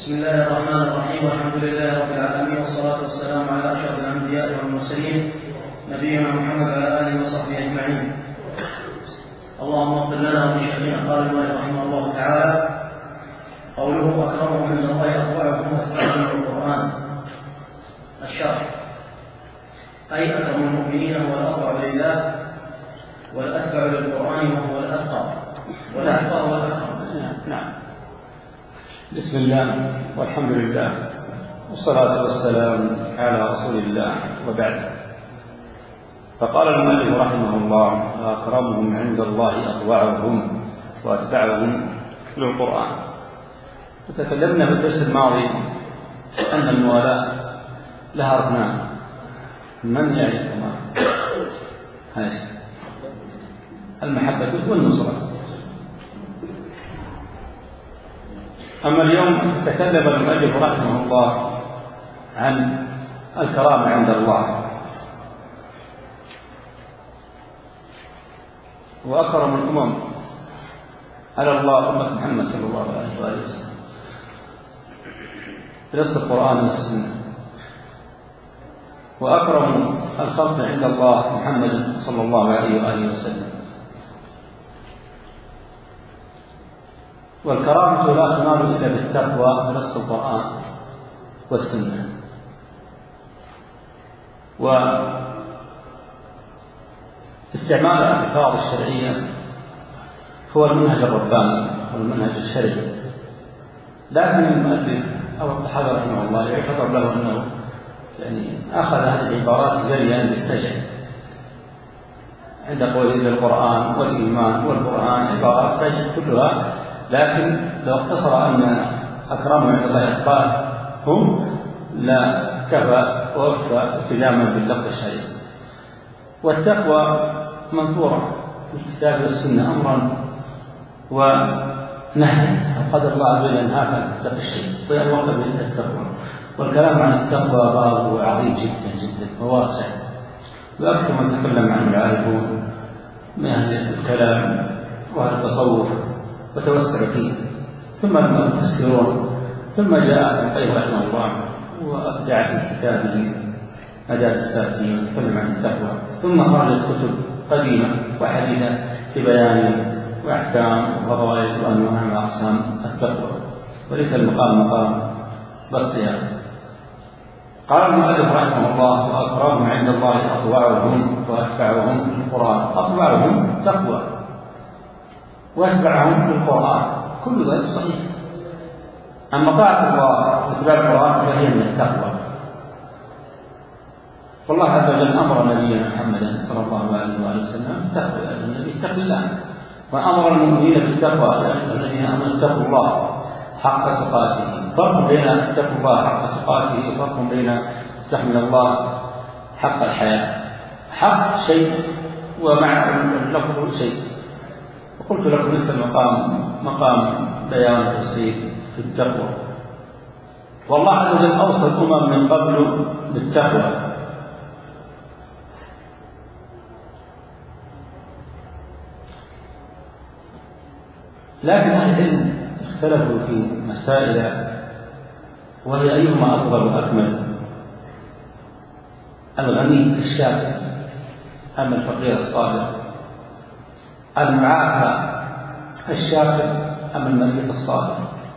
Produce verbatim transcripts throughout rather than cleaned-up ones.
بسم الله الرحمن الرحيم، والحمد لله رب العالمين، والصلاة والسلام على أشرف الأنبياء والمرسلين نبينا محمد وعلى آله وصحبه أجمعين. اللهم اغفر لنا ولشيخنا. قال المؤلف رحمه الله تعالى: قوله أكرمهم عند الله أتباعهم وأتباعهم القرآن. الشرح: أي أكرم المؤمنين هو الأطبع لله، والأتبع للقرآن وهو الأتقى، والأتقى هو الأكرم. نعم. بسم الله والحمد لله والصلاة والسلام على رسول الله، وبعد. فقال المؤلف رحمه الله: أكرمهم عند الله أطوعهم وأتبعهم للقرآن. وتكلمنا في الدرس الماضي أن الموالاة لها أركان. من يعرفهما؟ هذه المحبة والنصرة. أما اليوم تكلم المؤلف رحمه الله عن الكرامة عند الله. وأكرم الأمم على الله أمة محمد صلى الله عليه وآله وسلم بنص القرآن والسنة. وأكرم الخلق عند الله محمد صلى الله عليه وآله وسلم. والكرامة لا تنال إلا بالتقوى بنص القرآن والسنة. واستعمال الألفاظ الشرعية هو المنهج الرباني والمنهج الشرعي. لكن المؤلف أو الطحاوي رحمه الله يعتبر له أنه يعني أخذ هذه العبارات جريا بالسجع عند قوله القرآن والإيمان والقرآن عبارات سجع كلها. لكن لو اقتصر أن أكرمهم عند الله أتقاهم لا كفى ووفى التزاما باللفظ الشرعي. والتقوى منثورة في الكتاب والسنة أمرا ونهيا. قدر الله عز وجل أنهاك أن تتقي الشيء ويأمرك بالتقوى. والكلام عن التقوى باب عظيم جدا جدا وواسع، وأكثر من تكلم عنه العارفون من أهل الكلام وأهل التصوف وتوسع فيه، ثم المفسرون، ثم جاء ابن القيم رحمه الله وابدع في كتابه أداة السالكين وتكلم عن التقوى، ثم خرجت كتب قديمة وحديثة في بيان وأحكام وفضائل وأنواع وأقسام التقوى، وليس المقام مقام بسطها. قال المؤلف رحمه الله: وأكرمهم عند الله أطوعهم وأتبعهم للقرآن. أطوعهم تقوى واتبعهم للقرآن، كل ذلك صحيح. أما طاعة الله واتباع القرآن فهي من التقوى. والله عز وجل أمر نبينا محمدا صلى الله عليه وآله وسلم بالتقوى، لأن النبي اتق الله، وأمر المؤمنين بالتقوى، لأن الذين آمنوا اتقوا الله حق تقاته. فرق بين اتقوا الله حق تقاته وفرق بين استحمل الله حق الحياة. حق شيء ومع اللفظ شيء. وقلت لكم لسه مقام مقام بيان التفسير في التقوى. والله عز وجل أوصى الأمم من قبل بالتقوى. لكن أهل العلم اختلفوا في مسائل، وهي أيهما أفضل وأكمل: الغني الشاكر أم الفقير الصابر؟ المعافى الشاكر أم المريض الصابر؟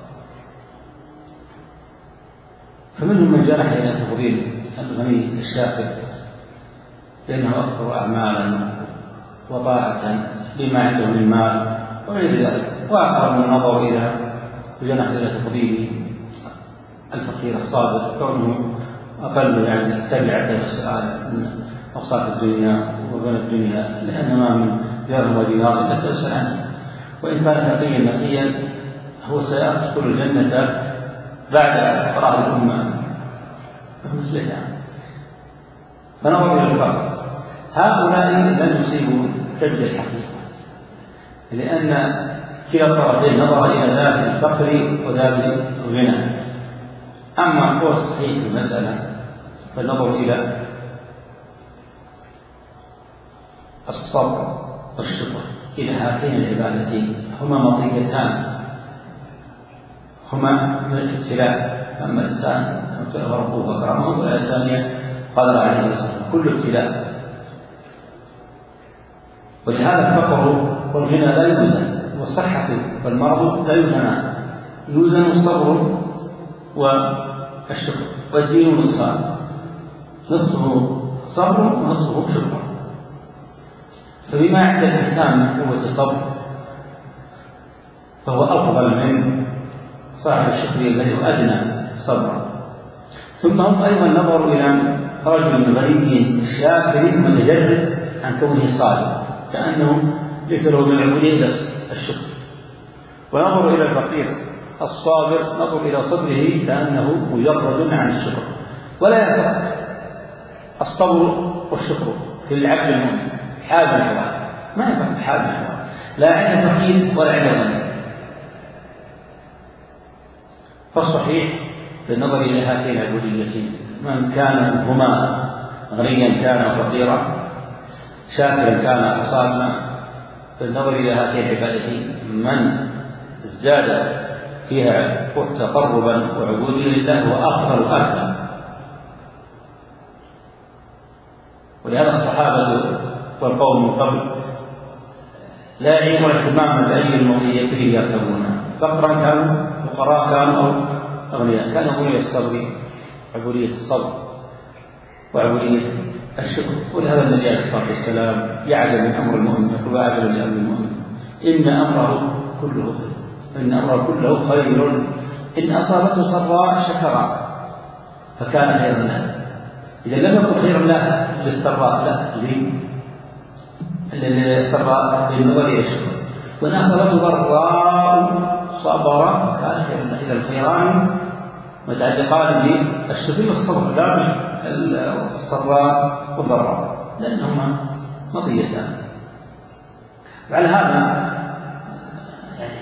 فمنهم من جنح إلى تفضيل الغني الشاكر لأنه أكثر أعمالا وطاعة لما عنده من مال وغير ذلك، وآخر من النظر إلى جنح إلى تفضيل الفقير الصابر كونه أقل يعني تبعة السؤال من أقساط الدنيا وغنى الدنيا، لأن ما من درهم ودينار لا سيسأل عنه، وإن كان نقيا نقيا هو سيدخل الجنة بعد فراغ الأمة مثلها. فنظر إلى الفقر، هؤلاء لم يصيبوا كبد الحقيقة، لأن كلا الطرفين نظر إلى ذات الفقر وذات الغنى. أما القول الصحيح في المسألة فالنظر إلى الصبر والشكر، إلى هاتين العبادتين هما مطيتان هما من الابتلاء. أما الإنسان ربه وكرمه، والآية الثانية قدر عليه رزقه، كل ابتلاء. ولهذا الفقر والغنى لا يوزن، والصحة والمرض لا يوزنان، يوزن الصبر والشكر. والدين نصفان، نصفه صبر ونصفه شكر. فبما عند الإنسان من قوة الصبر فهو أفضل من صاحب الشكر الذي هو أدنى صبرا. ثم هم أيضا نظروا إلى رجل غني شاكر متجرد عن كونه صالح، كأنه ليس له من العبودية إلا الشكر. ونظروا إلى الفقير الصابر، نظروا إلى صبره كأنه مجرد عن الشكر. ولا يفرق الصبر والشكر في العبد المؤمن حال من الأحوال، ما يفرق حال من الأحوال، لا عند فقير ولا عند غني. فالصحيح بالنظر إلى هاتين العبوديتين، من كان هما غنيا كان فقيرا، شاكرا كان صابرا، بالنظر إلى هاتين العبادتين من ازداد فيها تقربا وعبودية لله هو أفضل أهلا. ولهذا الصحابة والقوم من قبل لا يعيبون اهتماما بأي المعصية يركبونها، فقرا كانوا، فقراء كانوا أو أغنياء، كانوا عبودية الصبر، عبودية الصبر وعبودية الشكر. ولهذا النبي عليه الصلاة والسلام يعجب من أمر المؤمن، يقول أعجب لأمر المؤمن إن أمره كله خير، إن أمره كله خير، إن أصابته سراء شكر فكان خيرا له. إذا لم يكن خيرا له للسراء، لا للسراء للنظر الشكر، وإن أصابته ضراء صبر فكان خيرا له. إذا الخيران متعلقان بالشكر والصبر، لا بالسراء والضراء، لأنهما مضيتان. وعلى هذا يعني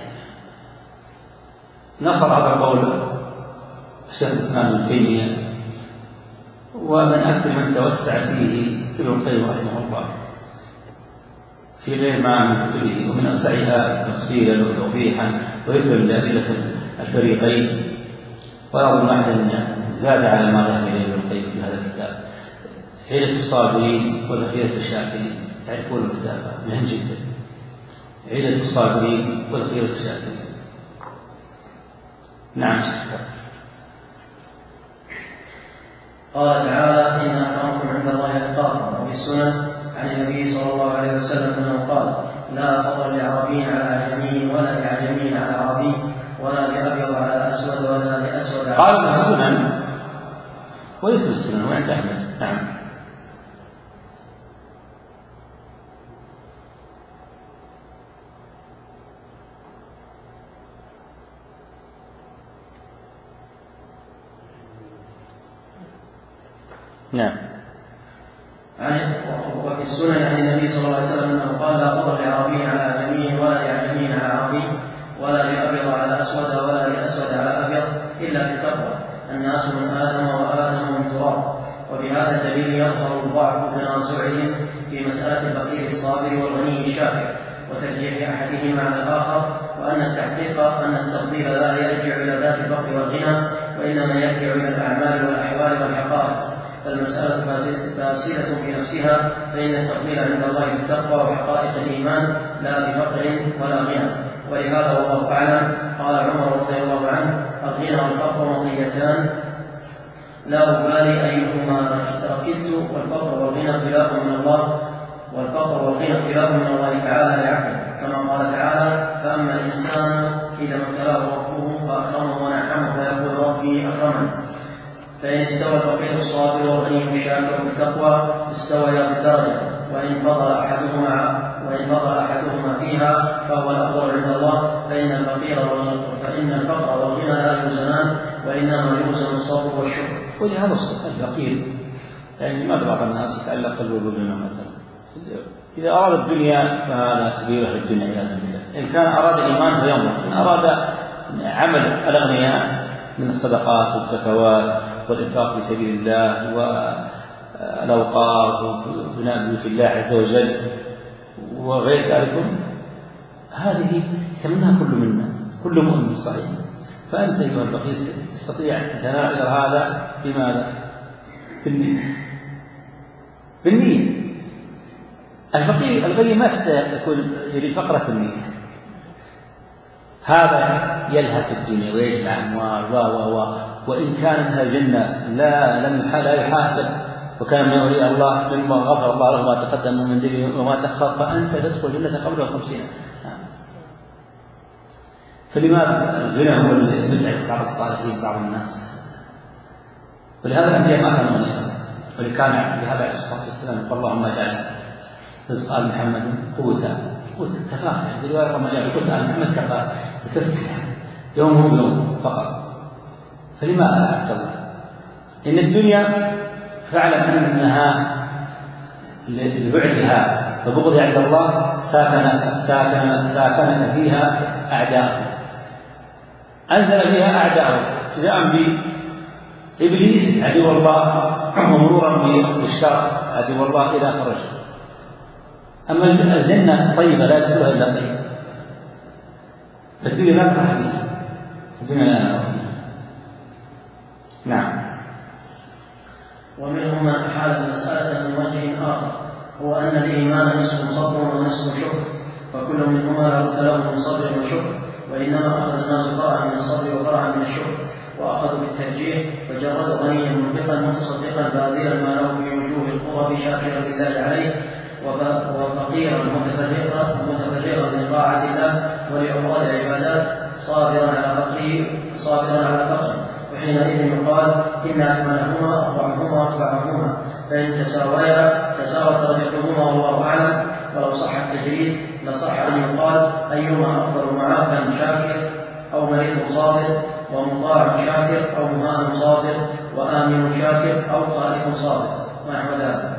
نصر هذا القول الشيخ الإسلام ابن تيمية، ومن أكثر من توسع فيه ابن القيم رحمه الله في غير ما من كتبه، ومن أوسعها تفصيلا وتوضيحا وذكرا لأدلة الفريقين. وأظن أحد زاد على ما ذهب إليه ابن القيم في هذا الكتاب، حيلة الصابرين وذخيرة الشاكرين. تعرفون الكتاب مهم جدا، حيلة الصابرين وذخيرة الشاكرين. نعم. قال تعالى إن أكرمكم عند الله أتقاكم. وفي السنن عن النبي صلى الله عليه وسلم أنه قال لا فضل لعربي على أعجمي ولا لأعجمي على عربي ولا لأبيض على أسود ولا لأسود على قال السنن وليس السنن وعند أحمد. نعم. نعم. وفي السنن عن النبي صلى الله عليه وسلم أنه قال لا فضل لعربي على أعجمي ولا لأعجمي على عربي ولا لأبيض على أسود ولا لأسود على أبيض إلا بالتقوى. الناس من آدم وآدم من تراب. وبهذا الدليل يظهر ضعف تنازعهم في مسألة الفقير الصابر والغني الشاكر وترجيح أحدهما على الآخر، وأن التحقيق أن التفضيل لا يرجع إلى ذات الفقر والغنى وإنما يرجع إلى الأعمال والأحوال والحقائق. فالمسألة فاسدة في نفسها، فإن التفضيل عند الله بالتقوى وحقائق الإيمان لا بفقر ولا غنى. ولهذا والله أعلم قال عمر رضي الله عنه الغنى والفقر مطيتان لا أبالي أيهما ركبت، والفقر والغنى خلاف من الله والفقر والغنى خلاف من الله تعالى لعبده، كما قال تعالى فأما الإنسان إذا ما ابتلاه ربه فأكرمه ونعمه فيقول ربي أكرمن. فإن استوى الفقير الصابر والغني الشاكر بالتقوى استويا بالدرجة، وإن فضل أحدهما وإن فضل أحدهما فيها فهو الأفضل عند الله. فإن الفقير فإن الفقر والغنى لا يوزنان، وإنما يوزن الصبر والشكر. ولهذا الفقير يعني ما بعض الناس يتعلق قلبه بالدنيا مثلا، إذا أراد الدنيا فهذا سبيله للدنيا عياذا بالله. إن كان أراد الإيمان فينظر، إن أراد عمل الأغنياء من الصدقات والزكوات والإنفاق في سبيل الله والأوقاف وبناء بيوت الله عز وجل وغير ذلك، هذه يتمناها كل منا، كل مؤمن صحيح. فأنت أيها الفقير تستطيع أن تنال هذا بماذا؟ بالنية. بالنية. الفقير الغني ما يكون يريد فقرة بالنية، هذا يلهث في الدنيا ويجمع أموال و و و وإن كان من أهل الجنة لا لم لا يحاسب وكان من أولياء الله مما غفر الله له ما تقدم من ذنبه وما تأخر، فأنت تدخل الجنة قبل الخمسين. فلماذا الغنى هو اللي يزعج بعض الصالحين بعض الناس؟ ولهذا الأنبياء ما كانوا غنيا، ولكان لهذا عليه الصلاة والسلام قال اللهم اجعل رزق آل محمد قوتا قوتا كفاف، يعني رواية اللهم اجعل قوت آل محمد كفاف يكفي يوم بيوم فقط. فلماذا يا عبد الله؟ إن الدنيا فاعلم أنها لبعدها فبغض عند الله ساكن ساكن ساكنك فيها أعداء، أنزل فيها أعداء ابتداء بإبليس عدو الله ومرورا بالشر عدو الله إذا خرج. أما الجنة طيبة لا يدخلها إلا طيب، فالدنيا لا نفرح بها، الدنيا لا نفرح بها. نعم. ومنهم من أحال المسألة من وجه آخر، هو أن الإيمان نصف صبر ونصف شكر، فكل منهما لابد له من صبر وشكر، وإنما أخذ الناس فرعا من الصبر وفرعا من الشكر، وأخذوا بالترجيح فجرد غنيا منفقا متصدقا باذلا ما له في وجوه القرب شاكرا لله عليه، وفقيرا متفرغا لطاعة الله ولعقاد العبادات صابرا على فقره صابرا على فقره، وحينئذ يقال إن أكملهما أربعهما أتبعهما، فإن تساويا تساوت درجتهما والله أعلم. ولو صح التجريد لصح أن يقال أيهما أفضل معافى شاكر أو مريض صابر، ومطاع شاكر أو مهان صابر، وآمن شاكر أو خائف صابر ونحو ذلك.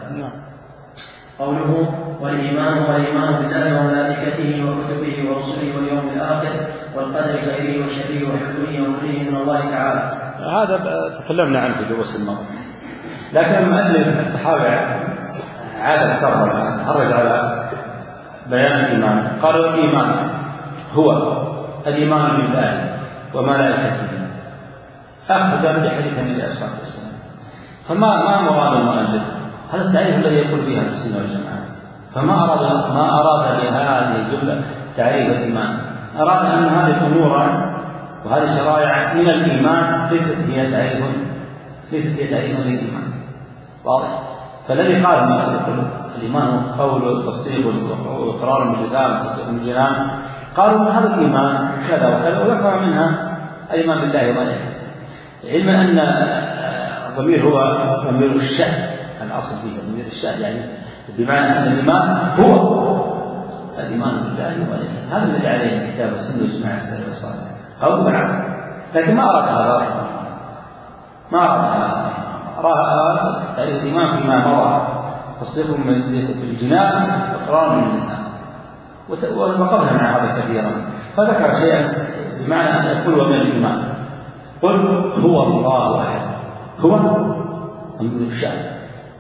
قوله والإيمان هو الإيمان بالله وملائكته وكتبه ورسله واليوم الآخر والقدر خيره وشره وحكمه وأمره من الله تعالى. هذا تكلمنا عنه في دروس الماضية، لكن المؤلف التحاوي عاد كرر خرج على بيان الإيمان. قالوا الإيمان هو الإيمان بالله وملائكته أخذا بحديث النبي عليه الصلاة والسلام. فما ما مراد المؤلف؟ هذا التعريف الذي يقول به السنة والجماعة، فما أراد ما أراد بهذه الجملة تعريف الإيمان، أراد أن هذه الأمور وهذه الشرائع من الإيمان ليست هي تعريف ليست هي تعريف للإيمان، واضح؟ فالذي قال ما يقول الإيمان هو قول وتصديق وإقرار باللسان وتصديق بالجنان، قالوا من هذا الإيمان كذا وكذا، وذكر منها الإيمان بالله وملائكته، علما أن الضمير هو ضمير الشأن، الأصل فيه ضمير الشأن، يعني بمعنى أن الإيمان هو الإيمان بالله وملائكته. هذا الذي عليه الكتاب والسنة وإجماع السلف الصالح قول والعمل، لكن ما أراد هذا رحمه الله، ما أراد هذا، أراد تعريف الإيمان فيما مضى تصديق بالجنان وإقرار باللسان، ووقفنا مع هذا كثيرا. فذكر شيئا بمعنى أن يقول ومن الإيمان قل هو الله أحد، هو من الشأن،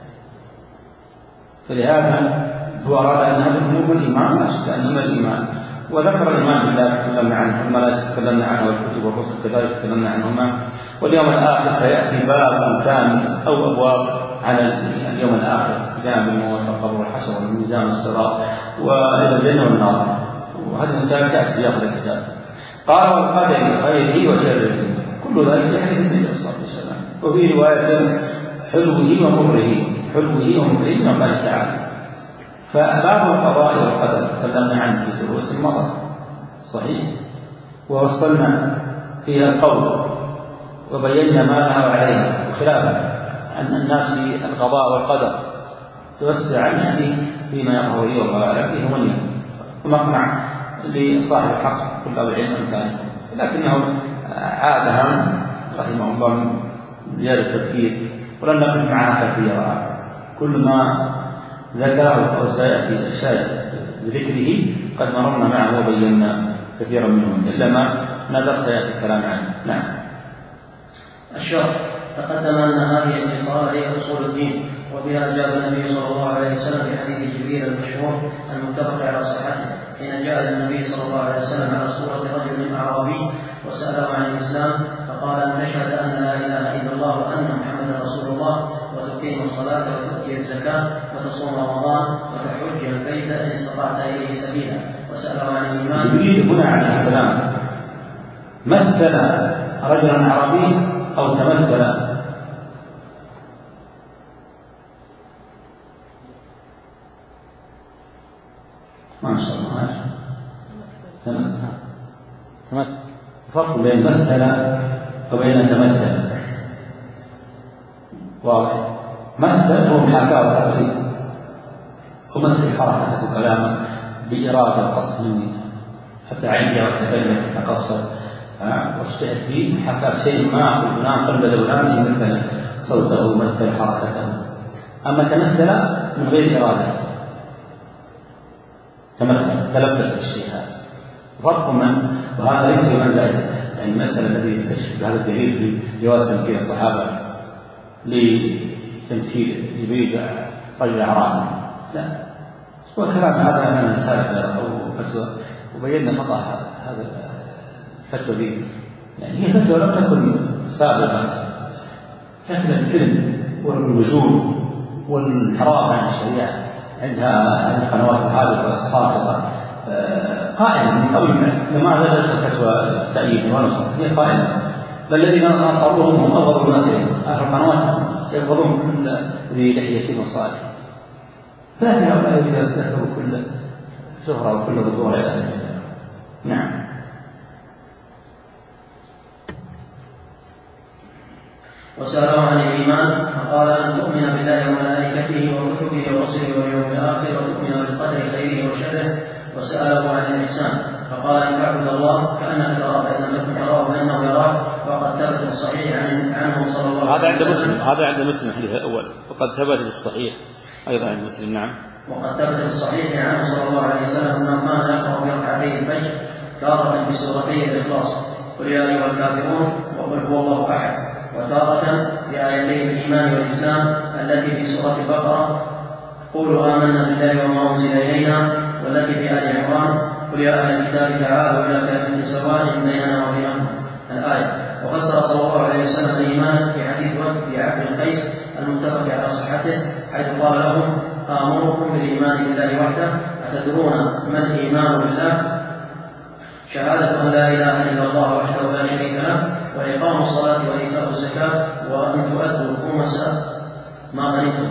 فلهذا هو أراد أن هذا الأمور الإيمان لا شك أنه من الإيمان. وذكر الإيمان بالله تكلمنا عنه، الملائكة تكلمنا عنه، والكتب والرسل كذلك تكلمنا عنهما، واليوم الآخر سيأتي باب كامل أو أبواب على اليوم الآخر، جانب الموت والقبر والحشر والميزان والصراط وإلى الجنة والنار، وهذه المسائل تأتي في آخر الكتاب. قال والقدر خيره وشره، كل ذلك بحديث النبي صلى الله عليه وسلم. وفي رواية حلوه ومره، حلوه ومره من الله تعالى. فباب القضاء والقدر تكلمنا عنه في دروس المضت صحيح، ووصلنا فيها القول وبينا ما نهى عليه وخلافه، أن الناس في القضاء والقدر توسع يعني فيما يظهر لي والله أعلم فيه منيا ومقنع لصاحب الحق كل أبو العلم أمثاله، لكنه عادها رحمه الله من زيادة تفكير، ولن نقف معها كثيرا. كل ما ذكره أو سيأتي الشاهد بذكره قد مررنا معه وبينا كثيرا منهم، إلا ما نذر سيأتي الكلام عنه. نعم. الشرح تقدم أن هذه الخصال هي أصول الدين، وبها أجاب النبي صلى الله عليه وسلم في حديث جبريل المشهور المتفق على صحته حين جاء النبي صلى الله عليه وسلم على صورة رجل أعرابي وسأله عن الإسلام فقال أن تشهد أن لا إله إلا الله وأن محمدا رسول الله وتقيم الصلاة وتؤتي الزكاة وتصوم رمضان وتحج البيت إن استطعت إليه سبيلا وسأله عن الإيمان. جبريل هنا عليه السلام مثل رجلا عربي أو تمثل ما شاء الله تمثل تمثل فرق بين مثل وبين تمثل واضح. مثل هو محاكاة وتقليد ومثل حركة كلامه بإرادة القصد مني حتى عندها وتكلم وتقصر واجتهد فيه حكى شيء ما أقول فلان قلب فلان مثل صوته مثل حركته. أما تمثل من غير إرادة تمثل تلبس الشيء هذا فرق من وهذا ليس بمزاجه. يعني المسألة التي يستشهد هذا الدليل في جواز تمثيل الصحابة لتمثيل جبريل رجل أعرابي لا وكلام هذا من سالفة أو فتوى وبينا خطأ هذا الفتوى دي. يعني هي فتوى لم تكن سابقة لكن الفيلم والوجود والانحراف عن الشريعة عندها القنوات الهابطة الساقطة قائمة من قبل لما ليست فتوى تأييد ونصر هي قائمة. بل الذين نصروهم هم أفضل الناس أهل القنوات يبغضون كل ذي لحية وصالح فهذه هؤلاء إذا ذكروا كل شهرة وكل ظهور إلى أهل. نعم. وسأله عن الإيمان فقال أن تؤمن بالله وملائكته وكتبه ورسله واليوم الآخر وتؤمن بالقدر خيره وشره. وسأله عن الإحسان فقال أن تعبد الله كأنك تراه فإن لم تكن تراه فإنه يراك. وقد ثبت في الصحيح عنه صلى الله عليه وسلم. هذا عند مسلم هذا عند مسلم الحديث الأول وقد ثبت في الصحيح أيضا عند مسلم. نعم. وقد ثبت في الصحيح عنه صلى الله عليه وسلم أنه كان يقرأ بركعتي الفجر تارة بسورتي الإخلاص قل يا أيها الكافرون وقل هو الله أحد وتارة بآيتي الإيمان والإسلام التي في سورة البقرة قولوا آمنا بالله وما أنزل إلينا والتي في آل عمران قل يا أهل الكتاب تعالوا إلى كلمة سواء بيننا وبينكم الآية. وفسر صلى الله عليه وسلم الإيمان في حديث وفد في عبد القيس المتفق على صحته حيث قال لهم آمركم بالإيمان بالله وحده أتدرون ما الإيمان بالله؟ شهادة أن لا إله إلا الله وحده لا شريك له وإقام الصلاة وإيتاء الزكاة وأن تؤدوا الخمس ما غنمتم.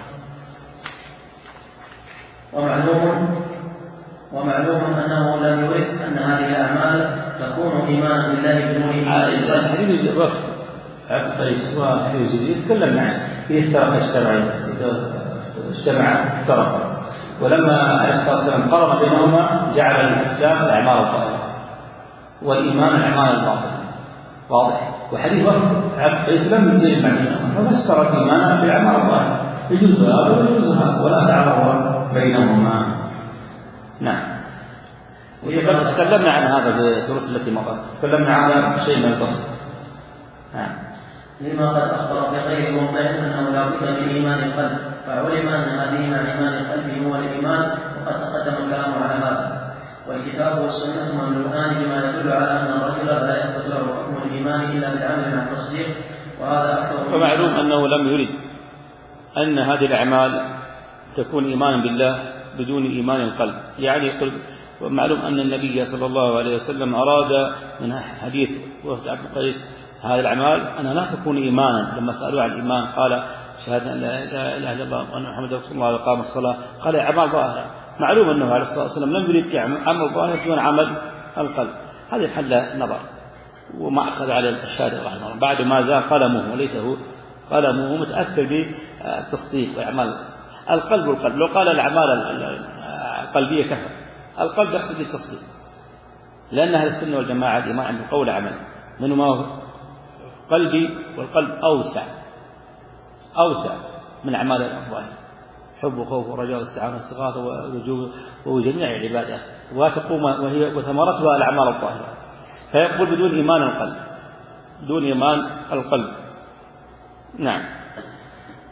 ومعلوم ومعلوم أنه لم يرد أن هذه الأعمال تكون إيمانا بالله بدون إيمان. حديث الوفد عبد القيس وحديث جديد يتكلم عنه إذا افترق اجتمع إذا اجتمع افترق ولما عليه الصلاة والسلام قرن بينهما جعل الإسلام الأعمال الظاهرة والإيمان الأعمال الباطنة واضح. وحديث وفد عبد القيس لم يجمع بينهما ففسر الإيمان بالأعمال الظاهرة يجوز هذا ويجوز هذا ولا تعارض بينهما. نعم. تكلمنا عن هذا في الدروس التي مضت تكلمنا عن شيء من القصد. نعم. لما قد أخبر في غير موضع أنه لا بد من إيمان القلب فعلم أن هذه مع إيمان القلب هو الإيمان وقد تقدم الكلام على هذا. والكتاب والسنة مملوءان بما يدل على أن الرجل لا يثبت له حكم الإيمان إلا بالعمل مع التصديق وهذا أكثر. فمعلوم أنه لم يرد أن هذه الأعمال تكون إيمانا بالله بدون إيمان القلب. يعني يقول ومعلوم أن النبي صلى الله عليه وسلم أراد من حديث وفد عبد القيس هذه الأعمال أنها لا تكون إيمانا. لما سألوا عن الإيمان قال شهادة أن لا إله إلا الله وأن محمد رسول الله وقام الصلاة قال أعمال ظاهرة. معلوم أنه عليه الصلاة والسلام لم يريد عمل ظاهر دون عمل القلب. هذه محل نظر وما أخذ على الشارع رحمه الله بعد ما زال قلمه وليس هو قلمه متأثر بالتصديق وأعمال القلب والقلب. لو قال الأعمال القلبية كفر القلب يقصد بالتصديق لأن أهل السنة والجماعة الإيمان عند قول عمل منه ما هو قلبي والقلب أوسع أوسع من أعمال الظاهر حب وخوف ورجاء واستعانة واستغاثة ورجوع وجميع العبادات وتقوم وهي وثمرتها الأعمال الظاهرة. فيقول بدون إيمان القلب بدون إيمان القلب. نعم.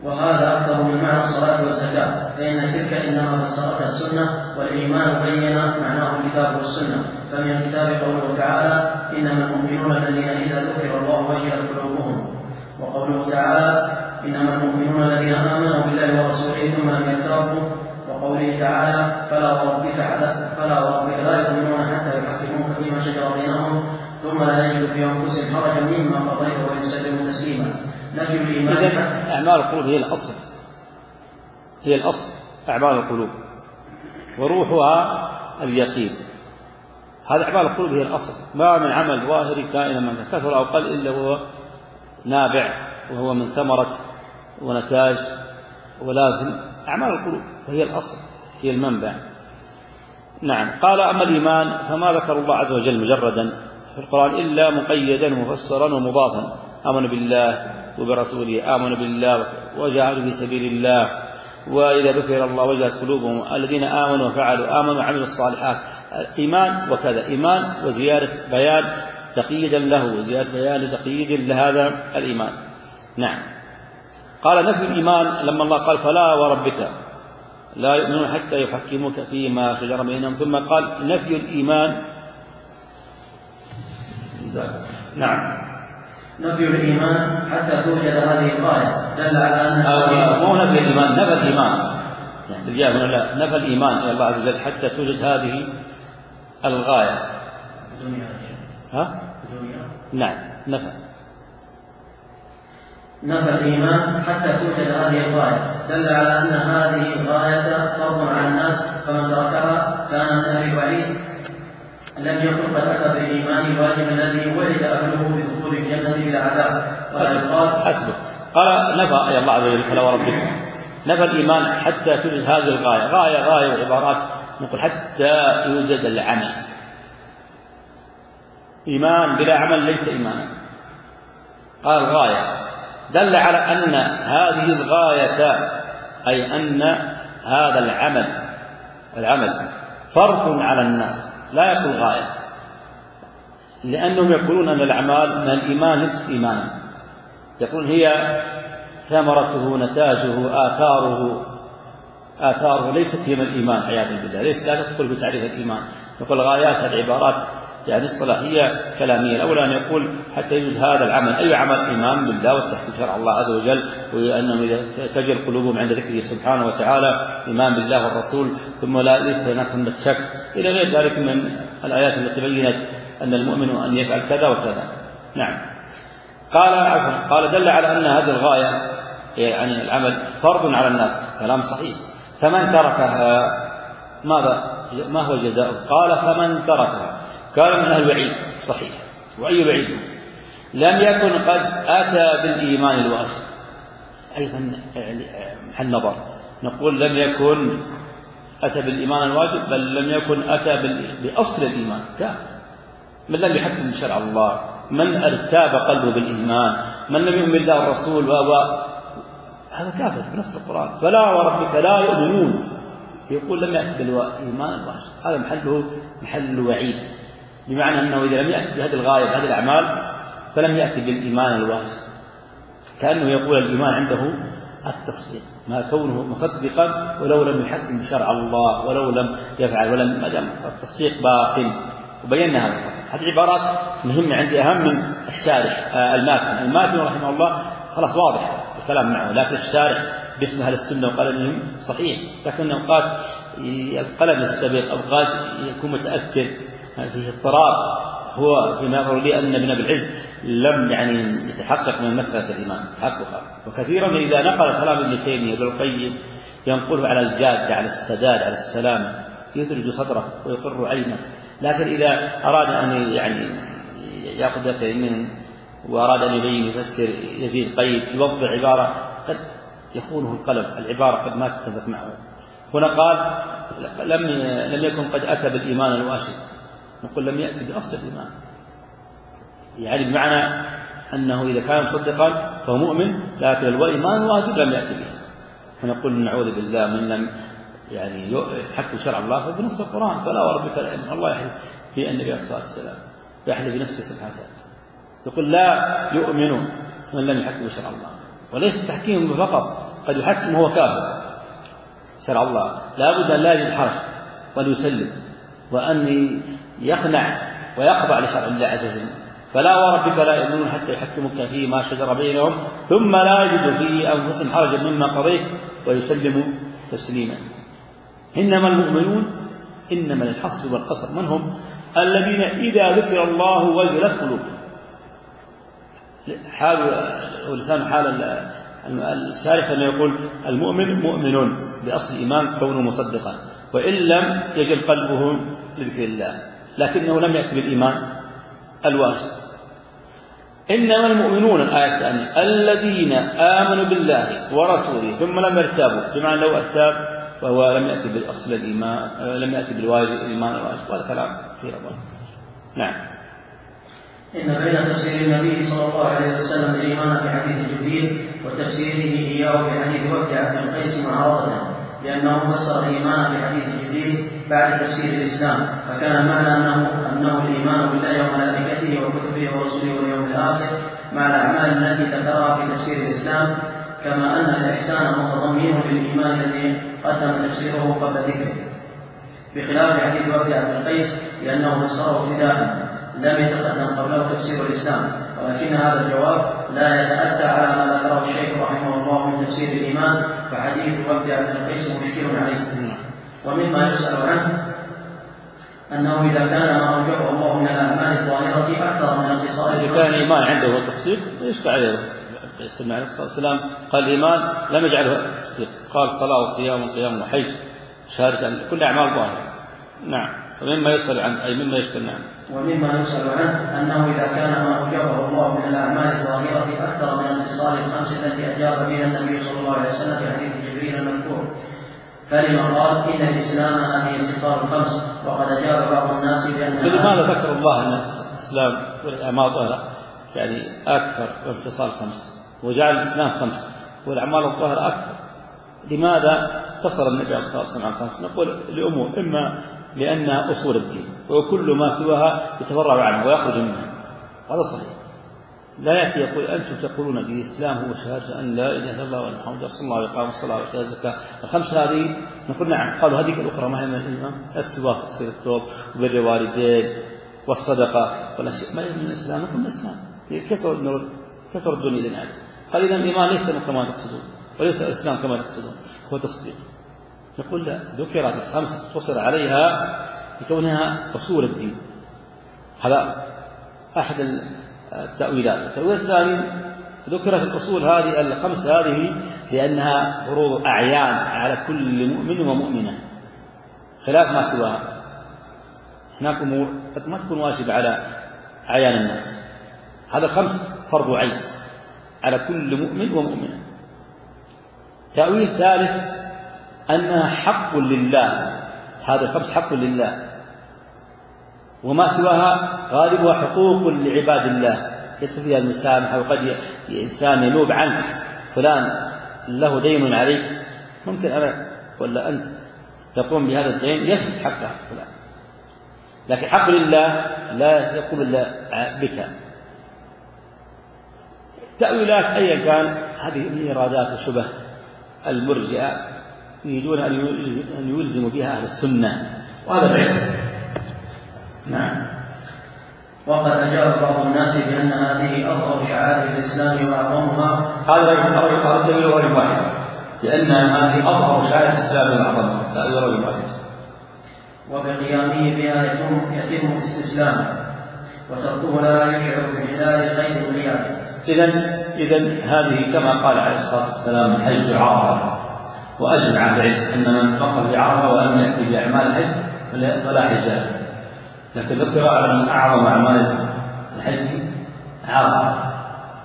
وهذا أكثر من معنى الصلاة والزكاة، فإن تلك إنما فسرتها السنة، والإيمان بين معناه الكتاب والسنة. فمن الكتاب قوله تعالى: إنما المؤمنون الذين إذا ذكر الله وجلت قلوبهم، وقوله تعالى: إنما المؤمنون الذين آمنوا بالله ورسوله ثم لم يرتابوا، وقوله تعالى: فلا وربك فلا وربك لا يؤمنون حتى يحكموك فيما شجر بينهم ثم لا يجدوا في أنفسهم حرجا مما قضيت ويسلموا تسليما. نفي الإيمان. إذن أعمال القلوب هي الأصل، هي الأصل أعمال القلوب، وروحها اليقين. هذا أعمال القلوب هي الأصل. ما من عمل ظاهري كائنا من كثر أو قل إلا وهو نابع، وهو من ثمرة ونتاج ولازم أعمال القلوب، فهي الأصل، هي المنبع. نعم. قال: أما الإيمان فما ذكر الله عز وجل مجردا في القرآن إلا مقيدا ومفسرا ومضافا: آمنوا بالله وبرسوله، آمنوا بالله وجاهدوا في سبيل الله، وإذا ذكر الله وجلت قلوبهم، الذين آمنوا وفعلوا آمنوا وعملوا الصالحات. إيمان وكذا، إيمان وزيادة بيان تقييدا له، وزيادة بيان تقييد لهذا الإيمان. نعم. قال: نفي الإيمان لما الله قال: فلا وربك لا يؤمنون حتى يحكموك فيما شجر بينهم، ثم قال: نفي الإيمان. نعم. نفي الإيمان حتى توجد هذه الغاية دل على أنها مو نفي الإيمان، نفى الإيمان، يعني الجاء هنا لا، نفى الإيمان إلى الله عز وجل حتى توجد هذه الغاية. ها؟ نعم. نفى نفى الإيمان حتى توجد هذه الغاية دل على أن هذه الغاية فرض على الناس، فمن تركها كان من أهل الوعيد. لم يكن قد أتى بالإيمان الواجب الذي وعد أهله بدخول الجنة بلا عذاب. حسبك. قال: نفى أي الله عز وجل فلا وربك، نفى الإيمان حتى توجد هذه الغاية. غاية غاية وعبارات نقول حتى يوجد العمل. إيمان بلا عمل ليس إيمانا. قال: غاية دل على أن هذه الغاية أي أن هذا العمل العمل فرض على الناس، لا يكون غاية، لأنهم يقولون أن الأعمال من الإيمان نصف إيمانا، يقول هي ثمرته نتاجه آثاره آثاره ليست هي من الإيمان عياذا بالله، ليس لا تدخل في تعريف الإيمان. يقول غايات العبارات يعني اصطلاحية كلامية. الأولى أن يقول حتى يوجد هذا العمل، أي عمل إيمان بالله والتحقيق شرع الله عز وجل، وأنهم إذا تجر قلوبهم عند ذكره سبحانه وتعالى إيمان بالله والرسول، ثم لا ليس ثمة شك إلى غير ذلك من الآيات التي بينت أن المؤمن أن يفعل كذا وكذا. نعم. قال قال دل على أن هذه الغاية يعني العمل فرض على الناس، كلام صحيح. فمن تركها ماذا ما هو جزاؤه؟ قال: فمن تركها كان من أهل الوعيد. صحيح. وأي وعيد؟ لم يكن قد أتى بالإيمان الواجب. أيضا محل نظر، نقول لم يكن أتى بالإيمان الواجب، بل لم يكن أتى بأصل الإيمان. كافر من لم يحكم بشرع الله، من ارتاب قلبه بالإيمان، من لم يؤمن بالله والرسول، هذا كافر بنص القرآن. فلا وربك لا يؤمنون، يقول لم يأتي بالإيمان الواجب، هذا محله محل وعيد، بمعنى أنه إذا لم يأتي بهذه الغاية بهذه الأعمال فلم يأتي بالإيمان الواجب، كأنه يقول الإيمان عنده التصديق، ما كونه مصدقا ولو لم يحكم بشرع الله، ولو لم يفعل، ولم ما دام التصديق باق. وبينا هذا. هذه عبارات مهمة عندي، أهم من الشارح الماتن. الماتن رحمه الله خلاص واضح الكلام معه، لكن الشارح باسم أهل السنة وقلمهم صحيح، لكن أوقات القلم يستبق، أوقات يكون متأثر في اضطراب. هو فيما يظهر لي أن ابن أبي العز لم يعني يتحقق من مسألة الإيمان تحققا، وكثيرا إذا نقل كلام ابن تيمية ابن القيم ينقله على الجادة، على السداد، على السلامة، يثلج صدرك ويقر عينك. لكن إذا أراد أن يعني يأخذ من وأراد أن يبين يفسر يزيد قيد يوضع عبارة قد يخونه القلم، العبارة قد ما تتفق معه. هنا قال لم لم يكن قد أتى بالإيمان الواجب، نقول لم يأتي بأصل الإيمان، يعني بمعنى أنه إذا كان مصدقا فهو مؤمن، لكن الإيمان الواجب لم يأتي به. فنقول نعوذ بالله من لم يعني يحكم شرع الله بنص القرآن. فلا وربك لا يؤمن. الله يحلف في النبي عليه الصلاة والسلام، يحلف بنفسه سبحانه وتعالى، يقول لا يؤمن من لم يحكم شرع الله. وليس تحكيم فقط، قد يحكم وهو كافر شرع الله، لا بد أن لا يجد حرج وأن يسلم وأن يقنع ويخضع لشرع الله عز وجل. فلا وربك لا يؤمنون حتى يحكموك فيما شجر بينهم ثم لا يجدوا في أنفسهم حرجا مما قضيت ويسلموا تسليما. إنما المؤمنون، إنما الحصر والقصر، من هم؟ الذين إذا ذكر الله وجلت قلوبهم. حال ولسان حال الشارح أنه يقول المؤمن مؤمن بأصل الإيمان كونه مصدقا، وإن لم يجل قلبه لذكر الله، لكنه لم يأتي بالإيمان الواجب. إنما المؤمنون الآية الثانية الذين آمنوا بالله ورسوله ثم لم يرتابوا، بمعنى لو ارتاب وهو لم يأتي بالأصل الإيمان، لم يأتي بالواجب الإيمان الواجب، وهذا كلام في ربط. نعم. إن بين تفسير النبي صلى الله عليه وسلم الإيمان بحديث جبريل وتفسيره إياه بحديث وفد عبد القيس معارضة، لأنه فسر الإيمان بحديث جبريل بعد تفسير الإسلام، فكان معنى أنه, أنه الإيمان بالله وملائكته وكتبه ورسله واليوم الآخر مع الأعمال التي ذكرها في تفسير الإسلام، كما أن الإحسان متضمن للإيمان الذي قدم تفسيره قبل ذكره، بخلاف حديث وفد عبد القيس لأنه فسره ابتداء لم يتقدم قبله تفسير الإسلام، ولكن هذا الجواب لا يتأتى على ما ذكره الشيخ رحمه الله من تفسير الإيمان، فحديث وفد عبد القيس مشكل عليه. ومما يسأل عنه أنه إذا كان ما أوجبه الله من الأعمال الظاهرة أكثر من الخصال، إذا كان الإيمان عنده هو التصديق يشفع عليه. السلام عليه الصلاة والسلام قال الإيمان لم يجعله التصديق، قال صلاة وصيام وقيام وحج شهادة كل أعمال ظاهرة. نعم. ومما يسأل عنه أي مما يشكل عنه ومما يسأل عنه أنه إذا كان ما أوجبه الله من الأعمال الظاهرة أكثر من الخصال الخمس التي أجاب بها النبي صلى الله عليه وسلم في حديث جبريل المذكور، فلما قال إن الإسلام هذه الخصال الخمس، وقد أجاب بعض الناس بأن لماذا ذكر الله أن الإسلام والأعمال الظاهرة يعني أكثر من الخصال الخمس، وجعل الإسلام خمس والأعمال الظاهرة أكثر؟ لماذا اقتصر النبي عليه الصلاة والسلام على خمس؟ نقول لأمور، إما لأنها أصول الدين وكل ما سواها يتفرع عنه ويخرج منها، هذا صحيح. لا يأتي يقول أنتم تقولون الإسلام هو شهادة أن لا إله إلا الله وأن محمدا رسول الله وإقام الصلاة وإيتاء الزكاة، الخمس هذه نقول نعم. قالوا هذه الأخرى ما هي من الإيمان؟ السواك تغسيل الثوب وبر الوالدين والصدقة والأشياء ما هي من الإسلام؟ نقول الإسلام كيف تردون إذن عليه؟ قال إذن الإيمان ليس كما تقصدون وليس الإسلام كما تقصدون، هو تصديق. نقول لا، ذكرت الخمسة اقتصر عليها لكونها أصول الدين، هذا أحد التأويلات. التأويل الثاني ذكرت الأصول هذه الخمس هذه لأنها فروض أعيان على كل مؤمن ومؤمنة خلاف ما سواها. هناك أمور قد ما تكون واجبة على أعيان الناس، هذا الخمس فرض عين على كل مؤمن ومؤمنة. تأويل ثالث أنها حق لله، هذا الخمس حق لله، وما سواها غالبها حقوق لعباد الله يدخل فيها المسامحة. وقد إنسان ينوب عنك فلان له دين عليك، ممكن أنا ولا أنت تقوم بهذا الدين يثبت حقه فلان، لكن حق لله لا يقوم إلا بك. تأويلات أيا كان هذه الإرادات وشبه المرجئة يريدون أن يلزموا بها أهل السنة، وهذا بعيد. نعم. وقد أجاب بعض الناس بأن هذه أظهر شعائر الإسلام وأعظمها، هذا رجل رجل واحد، لأن هذه أظهر شعائر الإسلام وأعظمها، هذا رجل واحد، وبقيامه بها يتم يتم الاستسلام، وتركه لا يشعر بحلال قيد القيام. إذن إذن هذه كما قال عليه الصلاة والسلام حج عرفة، وأجمع العلم أن من وقف بعرفة ولم يأتي بأعمال الحج فلا حج، لكن ذكر على من أعظم أعمال الحج عرفة.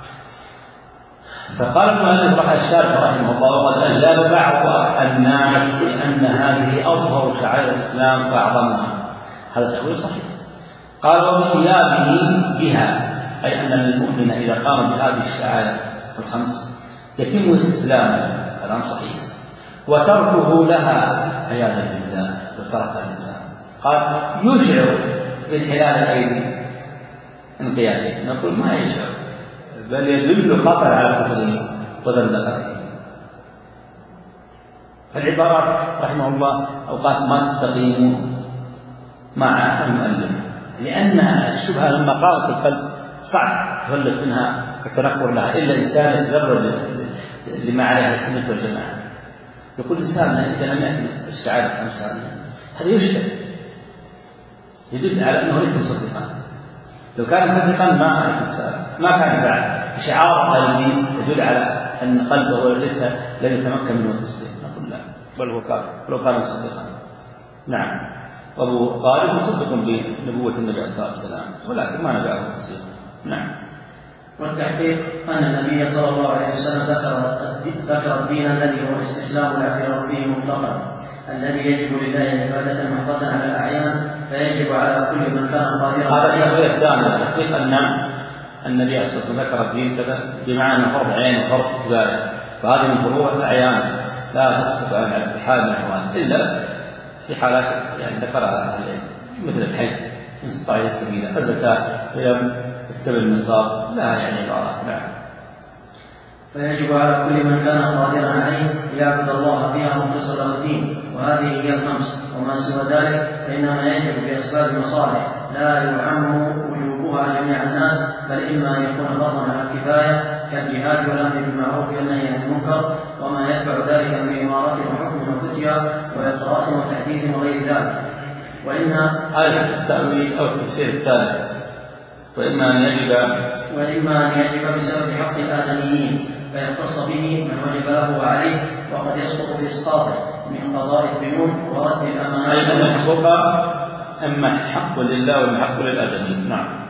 فقال المؤلف رحمه الشارح رحمه الله وقد أجاب بعض الناس بأن هذه أظهر شعائر الإسلام وأعظمها، هذا تأويل صحيح. قال وبقيامه بها أي أن المؤمن إذا قام بهذه الشعائر الخمس يتم استسلامه، هذا صحيح، وتركه لها عياذا بالله وترك الإنسان قال يشعر بالحلال أيضا انقياده، نقول ما يشعر بل يدل خطر على كفره وزندقته. فالعبارات رحمه الله أوقات ما تستقيم مع المؤلف، لأن الشبهة لما قامت القلب صعب تفلت منها التنكر لها إلا إنسان يتجرد لما عليها السنة والجماعة. يقول الإنسان إذا لم يأتي استعادة أمثال هذا يشبه يدل على أنه ليس مصدقا. لو كان مصدقا ما ما كان بعد إشعار قلبي يدل على أن قلبه ليس لم يتمكن من التسليم. نقول لا، بل هو كافر ولو كان مصدقا. نعم، وأبو طالب مصدق بنبوة النبي صلى الله عليه وسلم ولكن ما نبعه التصديق. نعم. والتحقيق أن النبي صلى الله عليه وسلم ذكر ذكر الدين الذي هو الاستسلام لربه مطلقا، الذي يجب لله عبادة محضة على الأعيان، فيجب على كل من كان قادرا. هذا التحقيق الثاني، التحقيق أن النبي صلى الله عليه وسلم ذكر الدين كذا بمعنى فرض عين وفرض عبادة، فهذه من فروع الأعيان لا تسقط عن بحال من الأحوال إلا في حالات يعني ذكرها أهل العلم مثل الحج إن استطاع السبيل، الزكاة لم يكتب النصاب، لا يعني عبارات. نعم. فيجب على كل من كان قادرا عليه ليعبد الله بها مخلصا له الدين، وهذه هي الخمس، وما سوى ذلك فإنما يجب بأسباب المصالح لا يعم وجوبها جميع الناس، بل إما أن يكون فرضا على الكفاية كالجهاد والأمر بالمعروف والنهي عن المنكر وما يتبع ذلك من إمارة وحكم وفتيا وإقرار وتحديث وغير ذلك. وإن هذا التأويل أو التفسير الثالث، وإما أن يجب وإما أن يجب بسبب حق الآدميين فيختص به من وجب له وعليه، وقد يسقط بإسقاطه من قضاء الديون ورد الأمانات. أي أن الحقوق أما حق لله وأما حق للآدميين. نعم.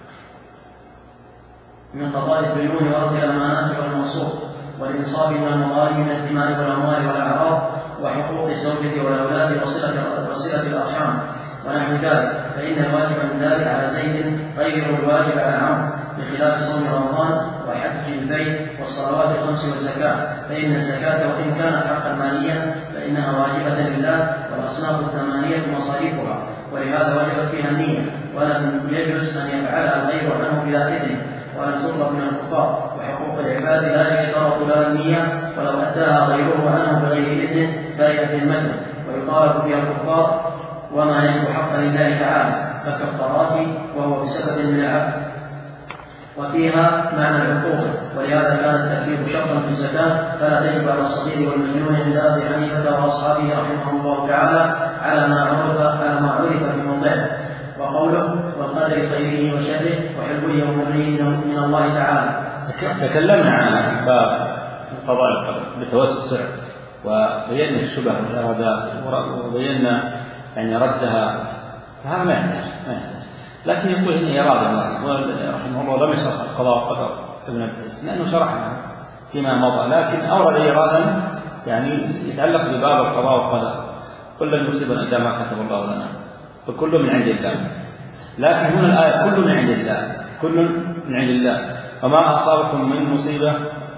من قضاء الديون ورد الأمانات والموصول والإنصاف من المظالم من الدماء والأموال والأعراض وحقوق الزوجة والأولاد وصلة وصلة الأرحام ونحو ذلك، فإن الواجب من ذلك على زيد غير الواجب على عمرو، بخلاف صوم رمضان وحج البيت والصلوات الخمس والزكاة، فإن الزكاة وإن كانت حقا ماليا فإنها واجبة لله، والأصناف الثمانية مصاريفها، ولهذا وجبت فيها النية، ولم يجوز أن يفعلها الغير عنه بلا إذن، وأن تطلب من الكفار. وحقوق العباد لا يشترط لها النية، ولو أداها غيره عنه بغير إذن برئت ذمته، ويطالب بها الكفار وما يجب حقا لله تعالى كالكفارات وهو بسبب من العبد، وفيها معنى العقوبة، ولهذا كان التكليف شرطا في الزكاة، فلا تجب على الصغير والمجنون عند أبي حنيفة وأصحابه رحمه الله تعالى على ما عرف على ما عرف في موضعه. وقوله والقدر خيره وشره وحلوه ومره من الله تعالى. تكلمنا عن باب قضاء القدر بتوسع وبينا الشبه والإرادات وبينا يعني ردها، فهذا ما يحتاج ما يحتاج لكن يقول إن إرادة الله رحمه الله لم يشرح القضاء والقدر ابن الحس لأنه شرحنا فيما مضى، لكن أورد إرادا يعني يتعلق بباب القضاء والقدر. كل مصيبة إذا ما كتب الله لنا فكل من عند الله، لكن هنا الآية كل من عند الله، كل من عند الله، وما أصابكم من مصيبة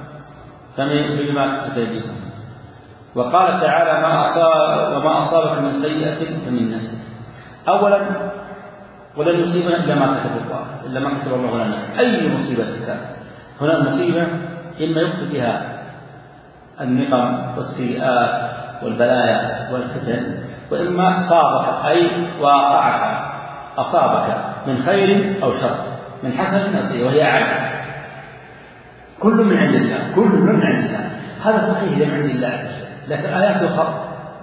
فبما كسبت أيديكم. وقال تعالى ما أصاب وما أصابك من سيئة فمن نفسك. أولا ولن يصيبنا إلا ما كتب الله إلا ما كتب الله لنا، أي مصيبة كانت. هنا المصيبة إما يقصد بها النقم والسيئات والبلايا والفتن، وإما أصابك أي واقعك أصابك من خير أو شر، من حسن أو سيء، وهي أعلى. كل من عند الله، كل من عند الله، هذا صحيح من عند الله عز وجل، لكن آيات أخرى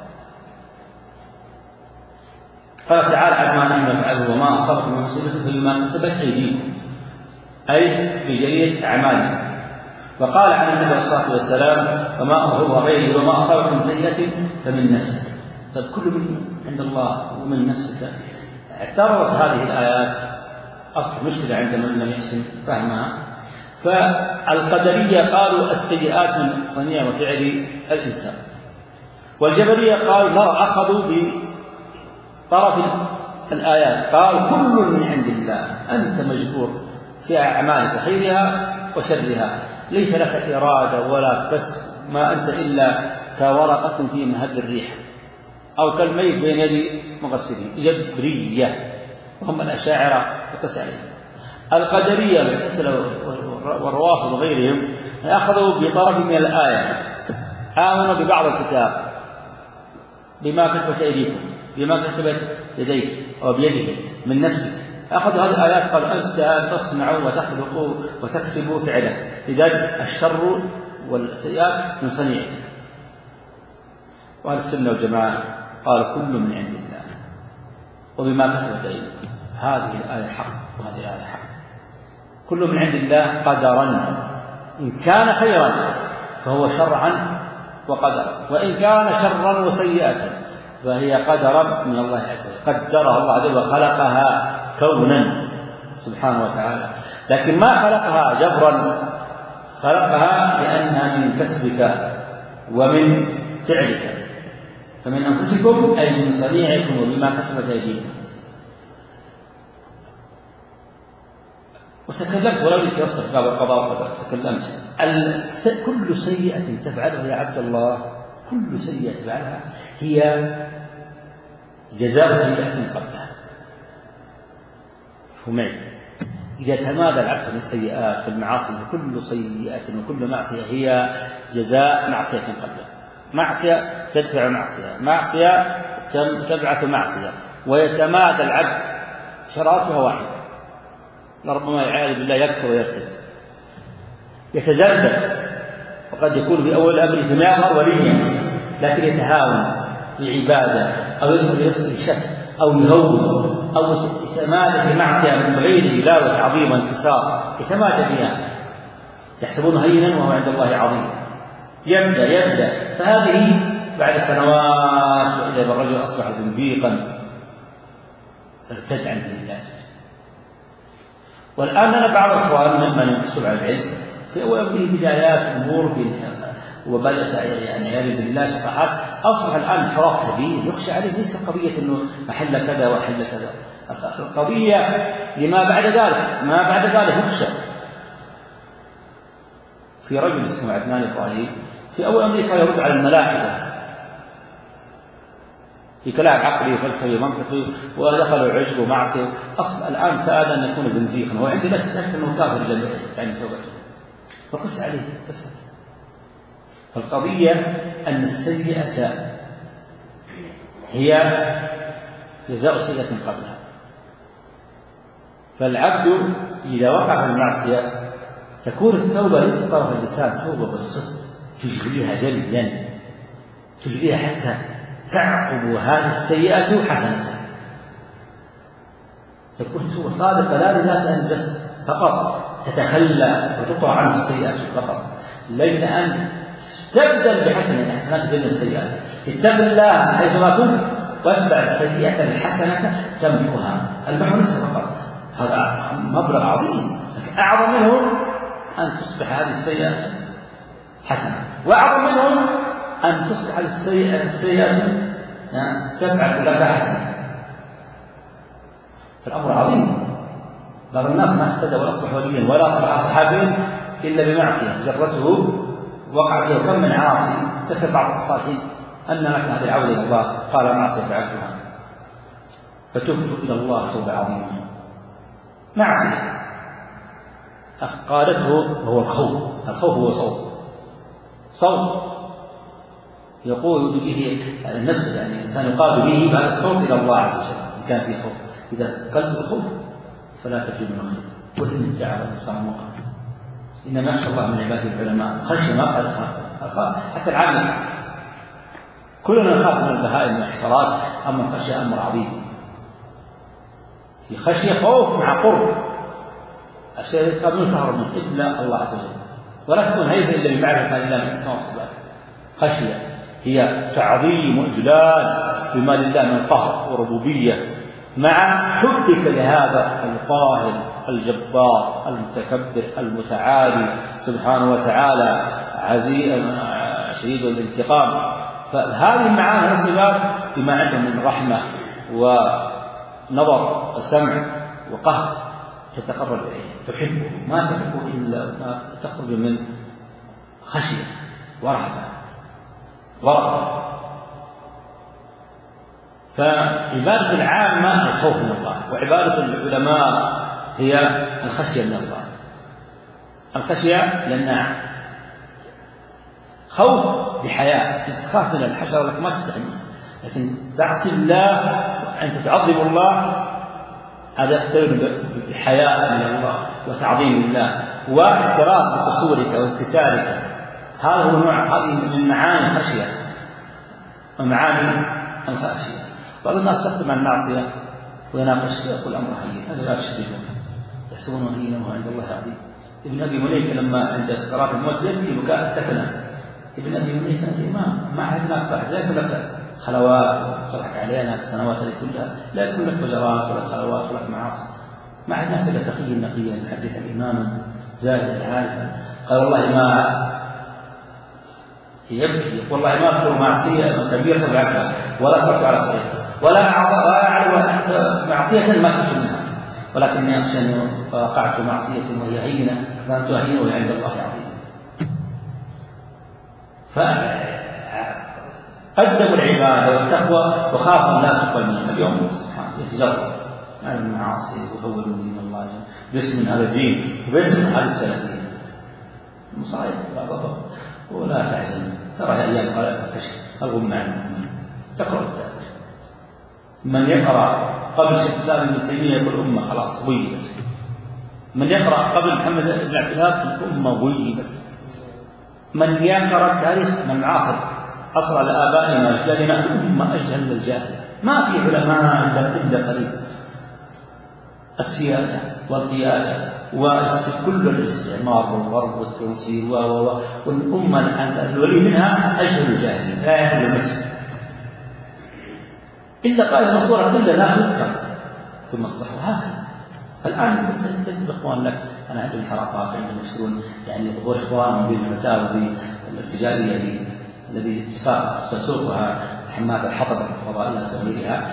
قال تعالى عن ما نحن نفعله وما أصابكم من مصيبة فبما كسبت أيديكم، أي بجرية أعمالكم. وقال عن النبي عليه الصلاة والسلام وما هو غيره وما أصابك من سيئة فمن نفسك. طيب كل من عند الله ومن نفسك. اعترضت هذه الآيات أصبح مشكلة عند من لم يحسن فهمها. فالقدرية قالوا السيئات من صنيع وفعل الإنسان، والجبرية قالوا لا، أخذوا بطرف الآيات، قال كل من عند الله، أنت مجبور في أعمالك خيرها وشرها، ليس لك إرادة ولا كسب، ما أنت إلا كورقة في مهب الريح أو كالميت بين يدي مغسلين. جبرية وهم الأشاعرة وقس عليهم. القدرية المعتزلة والروافض وغيرهم أخذوا بطرف من الآية، آمنوا ببعض الكتاب بما كسبت أيديكم، بما كسبت يديك أو بيده من نفسك، أخذوا هذه الآيات قالوا أنت تصنع وتخلق وتكسب فعلا، إذا الشر والسيئات من صنيعك. وأهل السنة والجماعة قال كل من عند الله وبما كسبت أيديكم. هذه الآية حق وهذه الآية حق. كل من عند الله قدرا، إن كان خيرا فهو شرعا وقدرا، وإن كان شرا وسيئة فهي قدرا من الله عز وجل، قدرها الله عز وجل وخلقها كونا سبحانه وتعالى، لكن ما خلقها جبرا، خلقها لأنها من كسبك ومن فعلك، فمن أنفسكم أي من صنيعكم وبما كسبت أيديكم. وتكلمت ولو يتيسر باب القضاء والقدر، تكلمت كل سيئة تفعلها يا عبد الله، كل سيئة تفعلها هي جزاء سيئة قبلها. فمعي إذا تمادى العبد من السيئات في المعاصي، كل سيئة وكل معصية هي جزاء معصية قبلها. معصية تدفع معصية، معصية تبعث معصية، ويتمادى العبد شرائطها واحدة، ربما يعاذ بالله يكفر ويرتد، يتزلزل، وقد يكون في أول الأمر في يظهر وليا لكن يتهاون بعبادة أو يدخل لنفسه شك أو يهون أو يتمادى في معصية من غير جلاوة عظيمة انكسار، يتمادى بها يحسبونه هينا وهو عند الله عظيم، يبدأ يبدأ فهذه بعد سنوات وإذا الرجل أصبح زنديقا ارتد عن دين الله. والآن أنا بعض الأخوان ممن يحسب على العلم في أول أمره بدايات أمور في وبدأت يعني عياذا بالله شفاعات، أصبح الآن انحراف كبير يخشى عليه، ليس قضية إنه محل كذا وحل كذا، القضية لما بعد ذلك، ما بعد ذلك يخشى. في رجل اسمه عدنان الطاهري في أول أمره كان يرد على الملاحدة في كلام عقلي وفلسفي ومنطقي، ودخلوا عشق ومعصية، أصل الآن كاد أن يكون زنديقا، هو عندي لا شك أنه كافر جميع يعني توبته، فقس عليه قس. فالقضية أن السيئة هي جزاء سيئة قبلها، فالعبد إذا وقع في المعصية تكون التوبة ليس طرف اللسان، توبة بالصدق تجريها جلدا، تجريها حتى تعقب هذه السيئة حسنة، تكون توبة صادقة لا لذات بس فقط تتخلى وتطلع عنها السيئات فقط، لأجل أن تبدأ بحسنة حسنات بين السيئات، اتق الله حيثما كنت واتبع السيئة الحسنة تمحها، المحو ليس فقط، هذا مبلغ عظيم، لكن أعظم منه أن تصبح هذه السيئة حسنة، وأعظم منهم أن تصبح السيئة السيئة تبعث لك حسنة. فالأمر عظيم، بعض الناس ما اهتدى ولا أصبح وليا ولا أصبح صحابيا إلا بمعصية جرته وقع فيها، كم من عاصي تسأل بعض الصالحين أن لك هذه العودة إلى الله، قال معصية فعلتها فتبت إلى الله توبة عظيمة. معصية قالته هو الخوف، الخوف هو صوت صوت يقول به النفس، يعني الإنسان يقال به بعد الصوت إلى الله عز وجل إن كان فيه خوف، إذا قلب الخوف فلا ترجو من خير، وإن ادعى الإنسان وقع، إنما يخشى الله من عباده العلماء، خشية ما قال أخاف، حتى العامة كلنا نخاف من البهائم والاحتراز، أما الخشية أمر عظيم، في خشية خوف مع قرب، الشيء يخاف منه تهرب منه إلا الله عز وجل، ولا تكون هيبة إلا بمعرفة الله من الأسماء والصفات. خشية هي تعظيم وإجلال بما لله من قهر وربوبية، مع حبك لهذا القاهر الجبار المتكبر المتعالي سبحانه وتعالى عزيز شديد الانتقام. فهذه معاني الصفات بما عنده من رحمة ونظر وسمع وقهر تتقرب إليه، تحبه ما تحبه إلا ما تخرج من خشية ورهبة ورهبة. فعبادة العامة الخوف من الله، وعبادة العلماء هي الخشية من الله. الخشية لأن خوف بحياء، تخاف من الحشرة لك ما تستحي، لكن تعصي الله أنت تعظم الله هذا يقترن بحياء من الله وتعظيم الله واعتراف بقصورك وانكسارك. هذا هو نوع هذه من معاني الخشية ومعاني الخشية. بعض الناس تختم عن المعصية ويناقش يقول أمر هين، هذا لا تشرك يحسبونه هينا وعند الله عظيم. ابن أبي مليكة لما عند سكرات الموت يبكي بكاء التكلم. ابن أبي مليكة أنت إمام ما أحد ناس صاحب، لا يكون لك خلوات تضحك علينا السنوات هذه كلها، لا يكون لك فجرات ولا خلوات ولا معاصي. ما عندنا كذا تقي نقيا يحدث الإمام زاهد العالم قال والله ما يبكي، والله ما أذكر معصية كبيرة بعدها ولا صرت على صغيرة ولا أعلم معصية ما كنت منها، ولكني أخشى أن وقعت معصية وهي هينة فأنت هينة وهي عند الله عظيم. فقدموا العبادة والتقوى وخافوا لا تقبل منهم. اليوم سبحانه يتجرب على المعاصي ويحول من دين الله باسم هذا الدين وباسم هذا السلفية مصائب بعضها. ولا تحزن ترى الأيام قال كشف الغمة عنه تقرأ التاريخ. من يقرأ قبل شيخ الإسلام ابن تيمية يقول الأمة خلاص غيبت. من يقرأ قبل محمد بن عبد الوهاب الأمة غيبت. من يقرأ التاريخ من معاصر عصر لآبائنا وأجدادنا الأمة أجهل من الجاهل. ما في علماء إلا إلا قليل. السيادة والقيادة وكل الاستعمار والغرب والتنصير والأمة الولي منها أجهل الجاهلين لا يعلم المسجد إلا قائل المصورة كلها لا يذكر ثم الصح وهكذا. الآن تجد إخوان لك أنا عندهم حركات عندهم يشترون يعني ظهور إخوانهم بالفتاوى بالارتجالية الذي تسوقها حمات الحطب الفضائية وغيرها.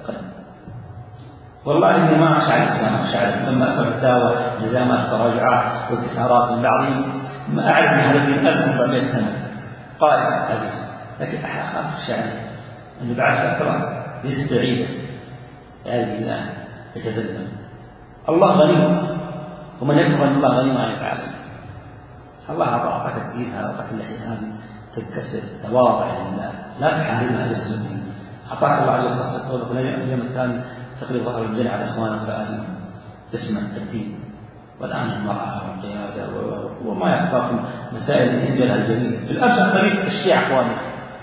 والله إني ما أخشى على الإسلام، أخشى على لما أسمع فتاوى جزامات تراجعات وانتصارات من بعضهم ما أعرف من هذا الدين ألف وأربعمائة سنة قائم عزيز، لكن أخشى عليه أنه بعد فترة ليست بعيدة يعلم بالله يتزلم. الله غني ومن يكفر أن الله غني عن العالم. الله أعطاك الدين هذا أعطاك اللحية هذه تنكسر تواضع لله لا تحاربها باسم الدين. أعطاك الله عز وجل قولك اليوم الثاني تقلب ظهر الجنة على إخوانك فآلهم باسم الدين. والآن المرأة والقيادة وما يخفاكم مسائل الإنجيل الجميل. بالأمس القريب الشيعة إخواني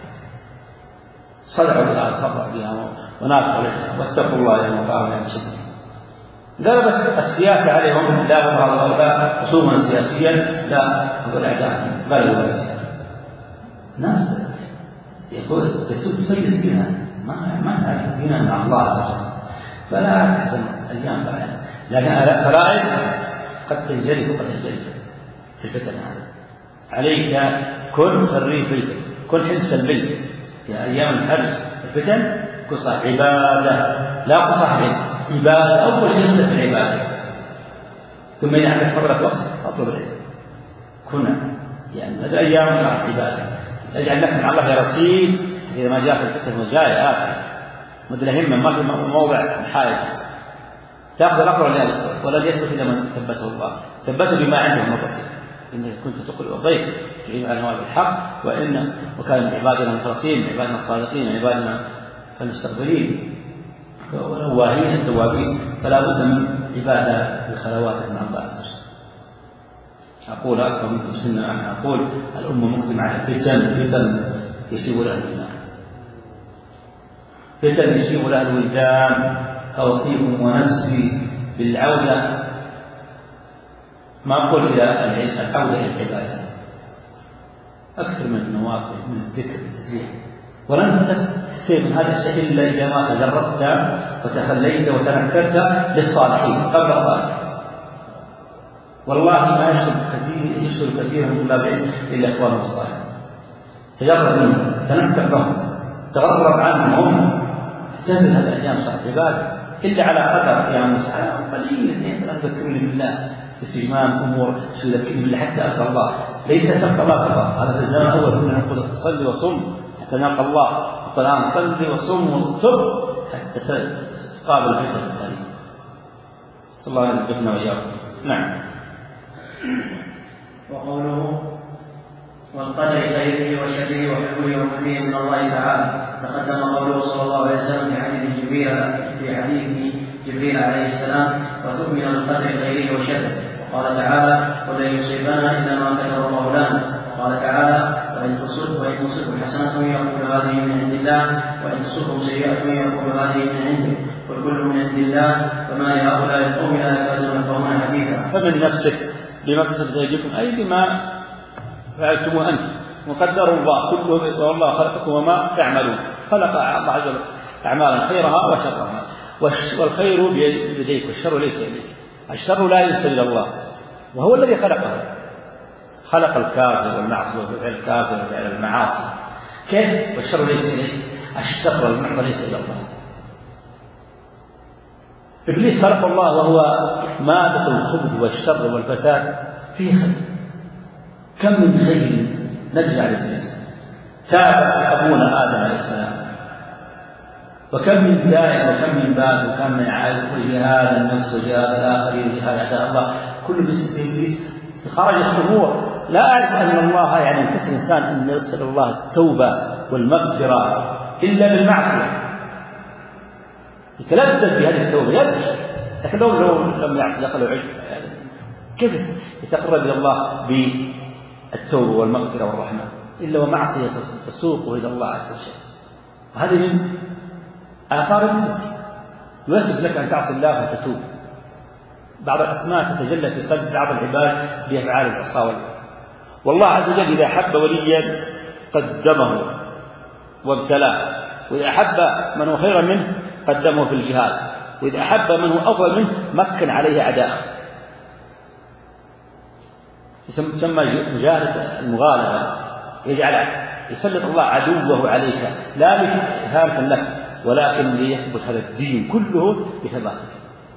صدعوا بها وصبروا بها وناقوا عليها واتقوا الله يوم فعلوا بشدة. ضربت السياسة عليهم لا لا خصوما سياسيا لا أقول أعداء بل هو السياسة. ناس يقول تسيس بها ما ما تعرف دينا مع الله عز وجل. فلا تحزن أيام بعدها، لكن فرائض قد تنجلي وقد تنجلي في الفتن. هذا عليك كن خريف بيتك كن حلس البيت في أيام الحج الفتن قصة عبادة لا قصة عبادة. أول شيء نفسك العبادة ثم إذا عندك فترة وقت أطلب العلم كنا يعني هذه أيام صار عبادة. اجعل لك مع الله رصيد إذا ما جاء في الفتن وجاء آخر مثل همة ما في موضع حائل تأخذ الأخر ولا يستوي ولا يثبت إلا من ثبته الله ثبته بما عنده من بصير. إنك كنت تقرأ الضيف تعين على نوال الحق وإن وكان من عبادنا المخلصين من عبادنا الصادقين من عبادنا المستقبلين والأواهين التوابين. فلا بد من عبادة بخلوات مع الله عز وجل. أقول أكثر منكم سنة أن أقول الأمة مقدمة على فتن فتن يشيب لها الإيمان فتن يشيب لها الولدان. أوصيكم ونفسي بالعودة ما أقول إلى العودة إلى العبادة أكثر من النوافل من الذكر والتسبيح. ولن تصير من هذا الشيء إلا إذا ما تجردت وتخليت وتنكرت للصالحين قبل ذلك. والله ما يشكر كثير يشكر كثير من طلاب العلم إلا إخوانهم الصالحين. تجرد منهم تنكر لهم تغرب عنهم اعتزل هذه الأيام صارت عبادة إلا على قدر يعني مسألة قليل اثنين ثلاثة تذكرون بالله استجمام أمور تذكرون بالله حتى ألقى الله. ليس تلقى الله فقط هذا في الزمن الأول كنا نقول صلي وصم حتى نلقى الله. القرآن صلي وصم وتب حتى تقابل الفتن القريب. صلى الله عليه وسلم وإياكم. نعم. وقوله والقدر خيره وشره وحلوه ومنه من الله تعالى، تقدم قوله صلى الله عليه وسلم في حديث جبريل في حديث جبريل عليه السلام وتؤمن بالقدر خيره وشره. وقال تعالى ولن يصيبنا الا ما كتب الله لنا. وقال تعالى وان تصب وان تصب حسنه يقول هذه من عند الله وان تصبهم سيئه يقول هذه من عندك والكل من عند الله فما لهؤلاء القوم لا يكادون يفقهون حديثا. فمن نفسك بما كسبت ايديكم اي بما فعلتموه انتم وقدر الله كله والله خلقكم وما تعملون. خلق الله عز وجل اعمالا خيرها وشرها والخير بيديك والشر ليس اليك. الشر لا ينسب الى الله وهو الذي خلقه. خلق الكافر والمعصيه وفعل الكافر وفعل المعاصي كيف والشر ليس اليك. الشر والمعصيه ليس الى الله. ابليس خلق الله وهو مادة الخبث والشر والفساد فيه خير. كم من خير نزل على ابليس تابع ابونا ادم عليه السلام وكم من داعي وكم من باب وكم من عالم وجهاد النفس وجهاد الاخرين وجهاد اعداء الله كل باسم ابليس خرجت امور لا اعرف ان الله يعني ينكسر الانسان ان يسال الله التوبه والمغفره الا بالمعصيه يتلذذ بهذه التوبه يبكي لكن لو لو لم يعصي لقل عجب كيف يتقرب الى الله بالتوبه والمغفره والرحمه الا ومعصيه تسوقه الى الله عز وجل. هذه من آثار ابليس. يوسف لك أن تعصي الله فتتوب. بعض الأسماء تتجلى في قلب بعض العباد بأفعال العصاة والله عز وجل إذا أحب وليا قدمه وابتلاه وإذا أحب من هو خيرا منه قدمه في الجهاد وإذا أحب من هو أفضل منه مكن عليه أعداءه. يسمى مجاهدة المغالبة يجعل يسلط الله عدوه عليك لا لإهانة لك ولكن ليثبت هذا الدين كله بثباتك.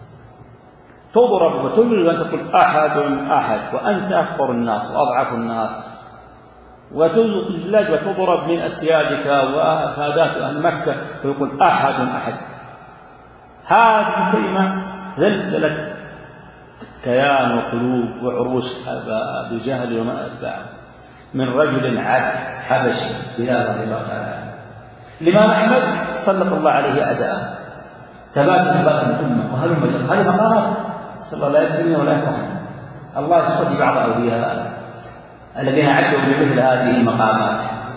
تضرب وتجلد وأن تقول أحد أحد وأنت أكبر الناس وأضعف الناس وتجلد وتضرب من أسيادك وسادات أهل مكة ويقول أحد أحد. هذه الكلمة زلزلت كيان وقلوب وعروش أبي جهل وما أتباعه من رجل عبد حبشي بلال رضي الله تعالى. الإمام أحمد سلط الله عليه أعداءه ثبات ثبات الأمة وهل المجال هذه مقامات صلى الله عليه وسلم ولا يفهم الله يستطيع بعض أولياء الذين عدوا بمثل هذه المقامات.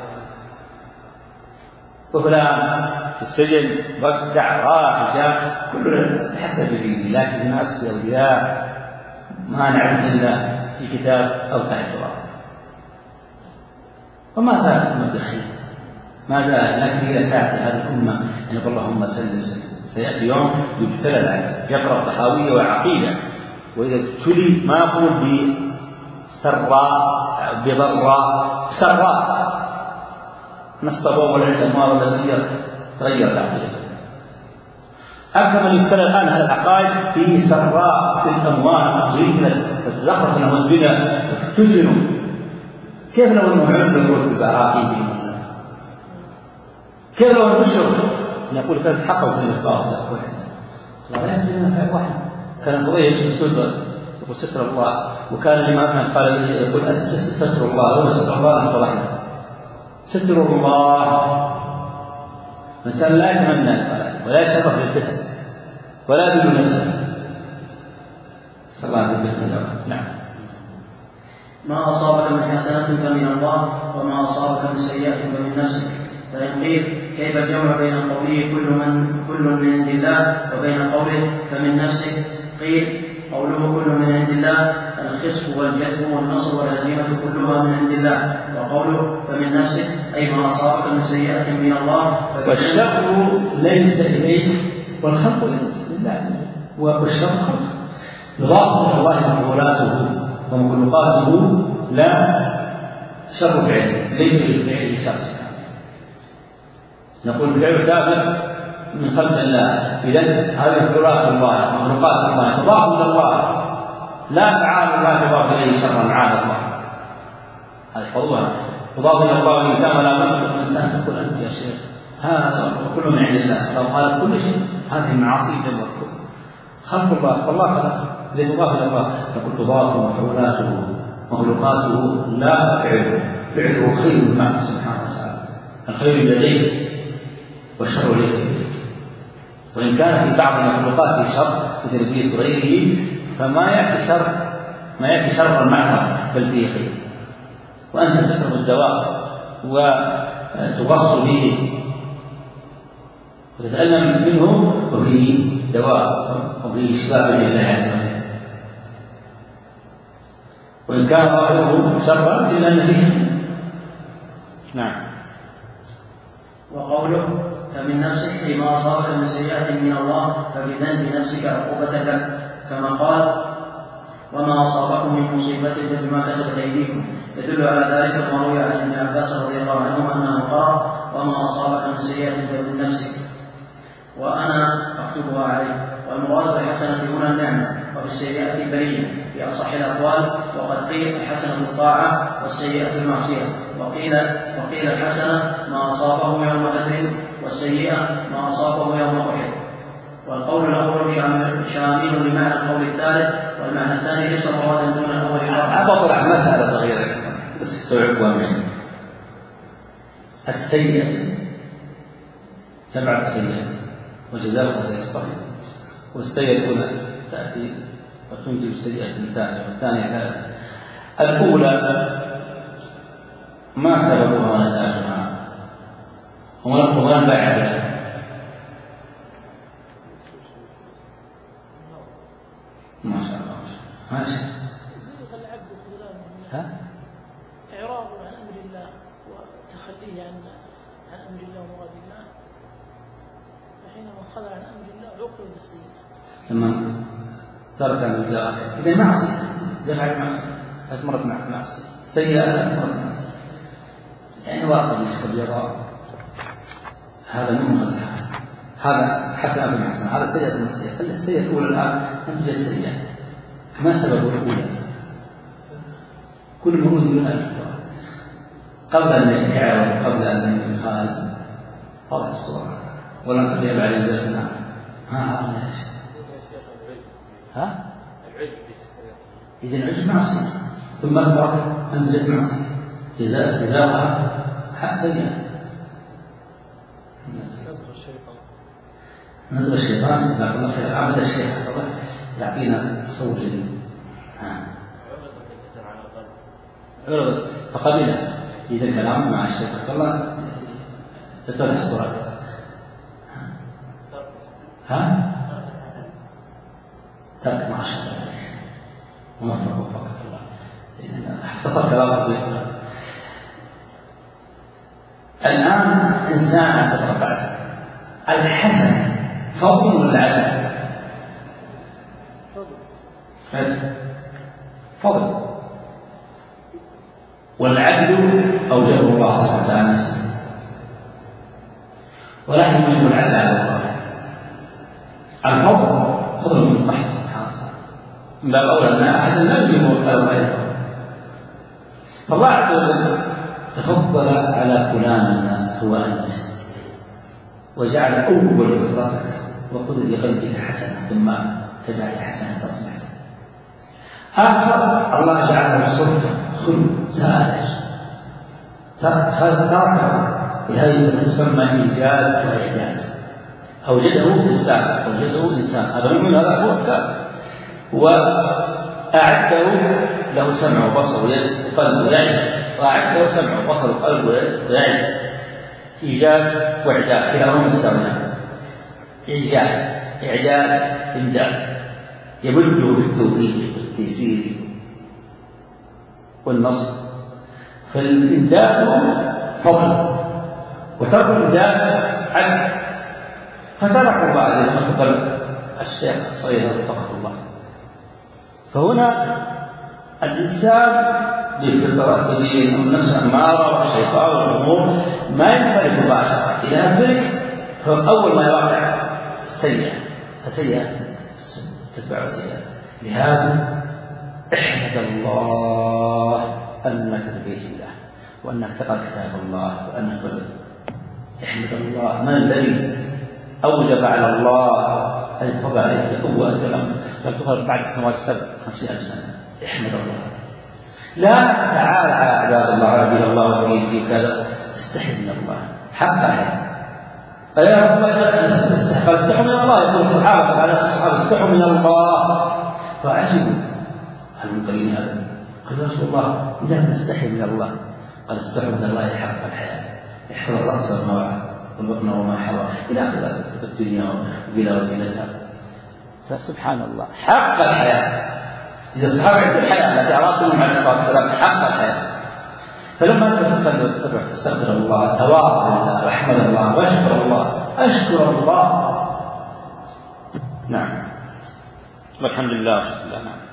وفلان في السجن ضجع راح جاء كل حسب دينه لكن الناس في أولياء ما نعرف إلا في كتاب أو تحت الأرض وما زالت الأمة بخير ما زال لكن إلى ساعة هذه الأمة أن يقول اللهم سلم سلم. سيأتي يوم يبتلى العبد يقرأ طحاوية وعقيدة وإذا ابتلي ما يقول بسراء بضراء سراء نصبوا ولا الأموال ولا تغير تغير العقيدة. أكثر من يبتلى الآن هذا العقائد في سراء في الأموال غير الزخرف له البناء تجنوا كيف لو أنه علم يقول بعراقيده كيف لو نشر نقول كانت حقا وكانت باطلة لا يمكن واحد كان قضية السلطة يقول ستر الله وكان الإمام قال يقول أسس ستر الله هو ستر الله أن فضحنا ستر الله الإنسان لا يتمنى الفلاح ولا يشرف للكسب ولا يدل نفسه صلى الله عليه وسلم. نعم. ما أصابك من حسنة فمن الله وما أصابك من سيئة فمن نفسك. فإن قيل كيف الجمع بين قوله كل من كل من عند الله وبين قوله فمن نفسك؟ قيل قوله كل من عند الله الخصب والجذب والنصر والهزيمة كلها من عند الله وقوله فمن نفسك أي ما أصابك من سيئة من الله والشر ليس إليك والخلق لله والشر خلق يضاف إلى الله مقولاته ومخلوقاته لا شر فعله ليس لفعله شر. نقول فعل كافر من خلق الله إذن هذه مخلوقات الله مخلوقات الله تضاف إلى الله لا تعالى الله تضاف إليه شرا معاذ الله. هذا فضلها تضاف إلى الله من كان ولا منطق الإنسان تقول أنت يا شيخ هذا كله من عند الله لو قال كل شيء هذه المعاصي جمع خلق الله والله خلق إذا مضاف إلى الله نقول تضاف مفعولاته مخلوقاته لا فعله، فعله خير معه سبحانه وتعالى، الخير لديه والشر ليس لديه. وإن كان في بعض المخلوقات شر مثل إبليس وغيره فما يأتي شر ما يأتي شر معه بل فيه خير. وأنت تشرب الدواء وتغص به وتتألم منه وفيه دواء وفيه شفاء بإذن الله عز وجل. وإن كان ظاهره شرا إلا أن فيه. نعم. وقوله فمن نفسك لما أصابك من سيئة من الله فبذنب نفسك عقوبة لك، كما قال وما أصابكم من مصيبة فبما كسبت أيديكم، يدل على ذلك ما روي عن ابن عباس رضي الله عنهما أنه قال وما أصابك من سيئة فمن نفسك وأنا أكتبها عليك. والمراد بالحسنة هنا النعمة، وبالسيئة البرية في أصح الأقوال، وقد قيل الحسنة الطاعة والسيئة المعصية، وقيل وقيل الحسنة ما أصابه يوم بدر والسيئة ما أصابه يوم أحد. والقول الأول شامل لمعنى القول الثالث، والمعنى الثاني ليس مرادا دون الأول. أبطل مسألة صغيرة بس استوعبها مني. السيئة سبعة سيئات وجزاء السيئة صحيح، والسيئة هنا تأتي وتنتج السيئة الثانية والثانية ثالثة. الأولى ما سببها ونتاجها وما بعدها؟ ما شاء الله ماشي. ها؟ إعراض عن أمر الله وتخليه عن عن أمر الله ومراد الله، فحينما خلى عن أمر الله عوقب بالسيئة. لما ترك أمر الله إذا معصية، إذا بعد ما مرت مع معصية سيئة مرت معصية، يعني واقع الخبيرة هذا من مخلها، هذا حسنة بالحسنة، هذا سيئة بالسيئة. خلي السيئة الأولى الآن ننتج السيئة. ما سبب الأولى؟ كل مرود من أجل قبل أن يعرض قبل أن يخال واضح الصورة، ولا نخليها بعد الدرسنا. ها ها ليش؟ ها؟ إذا العجب معصية ثم الباطل أنتجت معصية، جزاء جزاؤها سيئة. نزغ الشيطان نزغ الشيطان جزاك الله خير. عبد الشيخ الله يعطينا تصور جديد. ها عرضت فقبل إذا الكلام مع الشيخ الله تتضح الصورة. ها ترك ما شاء الله ومفرق وفقك الله. اختصر كلامك. الآن إنسان تترفع الحسن فضل ولا عدل؟ فضل. والعدل أوجبه الله سبحانه وتعالى نفسه، ولكن يجب العدل على الله. الفضل فضل من الله سبحانه وتعالى، من باب أولى أن أحد لا يجب غيره. فالله عز وجل تفضل على فلان الناس هو أنت، وجعل أول فطرتك وخذ لقلبك حسنة ثم تبع حسنة تصبح. آخر الله جعله صرفا خلق سائر تركه لهذه تسمى إيجاد وإعداد. أوجده إنسان أوجده إنسان هذا من هذا هو كان، وأعده له سمع وبصر ويد وقلب ويعي، وأعده سمع وبصر وقلب ويعي. إيجاد وإعداد كلاهما متساويان. إيجاد إعداد إمداد، يمده بالتوفيق والتيسير والنصر. فالإمداد فضل وترك الإمداد عدل، فترك الله عز وجل مثل الشيخ الصغير وفقه الله. فهنا الإنسان بفطرة بدين النفس أمارة والشيطان والأمور ما ينصرف مباشرة إلى ذلك، فأول ما يواقع السيئة فسيئة تتبع السيئة. لهذا احمد الله أنك ببيت الله، وأنك تقرأ كتاب الله، وأنك احمد الله. من الذي أوجب على الله هذه تفضل عليك قوة أنت لم تخرج بعد السنوات السبع خمسين ألف سنة. احمد الله. لا تعال على عباد الله رضي الله فيه في كذا استحي من الله حق الحياة. قال يا رسول الله قال استحوا من الله. يقول الصحابة الصحابة استحوا من الله فعجبوا المنقلين هذا. قال يا رسول الله إذا نستحي من الله قال استحوا من الله حق الحياة يحفظ الرأس والموعى والبطن وما حوى إلى آخر الدنيا وبلا وزينتها. فسبحان الله حق الحياة. إذا الصحابة عندهم الحياة التي أرادتهم عليه الصلاة والسلام حق الحياة. فلما أنت تصلي وتستغفر تستغفر الله تواضع لله وأحمد الله وأشكر الله أشكر الله. نعم والحمد لله وشكر الله. نعم.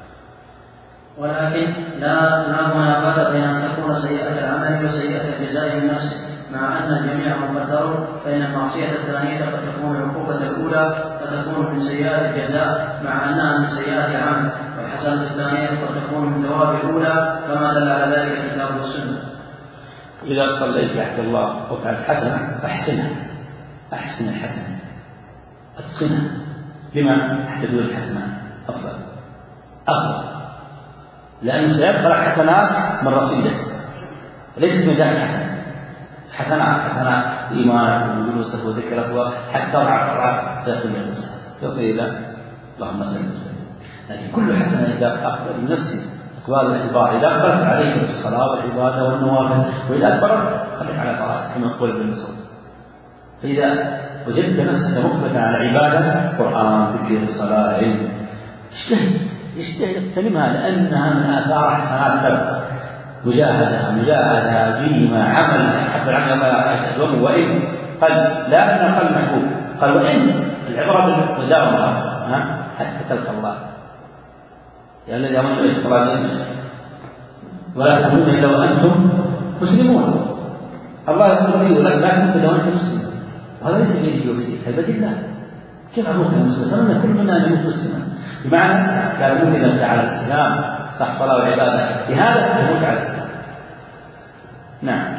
ولكن لا لا منافاة بين أن تكون سيئة العمل وسيئة الجزاء من نفسه مع أن الجميع مقدر، فإن المعصية الثانية قد تكون العقوبة الأولى فتكون من سيئات الجزاء مع أنها من سيئات العمل، والحسنة الثانية قد تكون من ثواب الأولى كما دل على ذلك الكتاب والسنة. إذا صليت تحت الله وفعلت حسنة فأحسنها أحسن الحسنة أتقنها بما تحتاج الحسنة أفضل أفضل لأنه سيبقى لك حسنات من رصيدك ليست من ذلك الحسنة حسنات حسنات إيمانك وجلوسك وذكرك وحتى رعاك رعاك تقوم الإنسان يصل إلى اللهم صل وسلم. لكن كل حسنة إذا أقبل من نفسي أقبال الإحبار إذا أقبلت عليك بالصلاة والعبادة والنوافل وإذا أكبرت خليك على طاعتك كما يقول ابن مسعود. فإذا وجدت نفسك مقبلة على عبادة قرآن ذكر الصلاة علم اجتهد اجتهد اغتنمها لأنها من آثار حسنات تبقى. مجاهدة مجاهدة جيمة عمل حب العمل ما يدوم وإن قال لا أن قل محبوب قال وإن العبرة بالمداومة ها حتى تلقى الله. يا الذي أمنوا بالصلاة ولا تموتن إلا وأنتم مسلمون. الله يقول لي ولك لا تموت إلا وأنت مسلم وهذا ليس بيدي وبيدك هذا بالله. كيف أموت مسلما؟ أتمنى كل منا أن يموت مسلما بمعنى لا تموت إلا أنت على الإسلام صح صلاة وعبادة لهذا تموت على الإسلام. نعم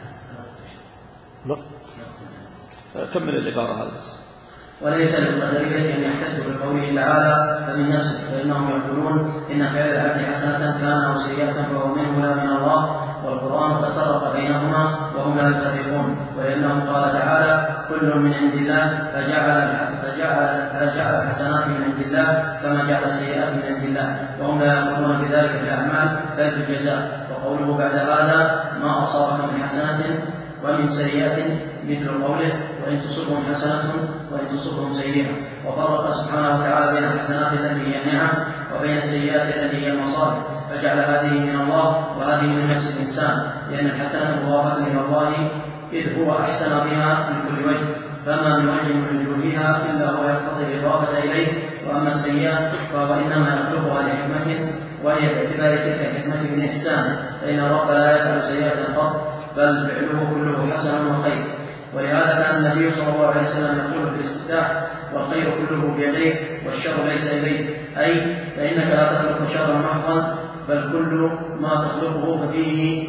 وقت كمل العبارة هذا. وليس للقدرية أن يحتجوا بقوله تعالى فمن نفسه، فإنهم يقولون إن فعل العبد حسنة كان أو سيئة فهو منه لا من الله، والقرآن قد فرق بينهما وهم لا يفرقون. ولأنه قال تعالى كل من عند الله فجعل فجعل فجعل الحسنات من عند الله كما جعل السيئات من عند الله، وهم لا يقولون في ذلك في الأعمال بل بالجزاء. وقوله بعد هذا ما أصابك من حسنة ومن سيئة مثل قوله وإن تصبهم حسنة وإن تصبهم سيئة. وفرق سبحانه وتعالى بين الحسنات التي هي النعم وبين السيئات التي هي المصائب، فجعل هذه من الله وهذه من نفس الإنسان، لأن الحسنة مضافة إلى الله إذ هو أحسن بها من كل وجه، فما من وجه من وجوهها إلا هو يقتضي الإضافة إليه. وأما السيئات فهو إنما يخلقها لحكمة وهي باعتبار تلك الحكمة من إحسان، فإن الرب لا يفعل سيئة قط بل فعله كله حسن وخير. ولهذا كان النبي صلى الله عليه وسلم يقول في الاستفتاح والخير كله بيديك والشر ليس إليك، أي فإنك لا تخلق شرا محضا بل كل ما تخلقه ففيه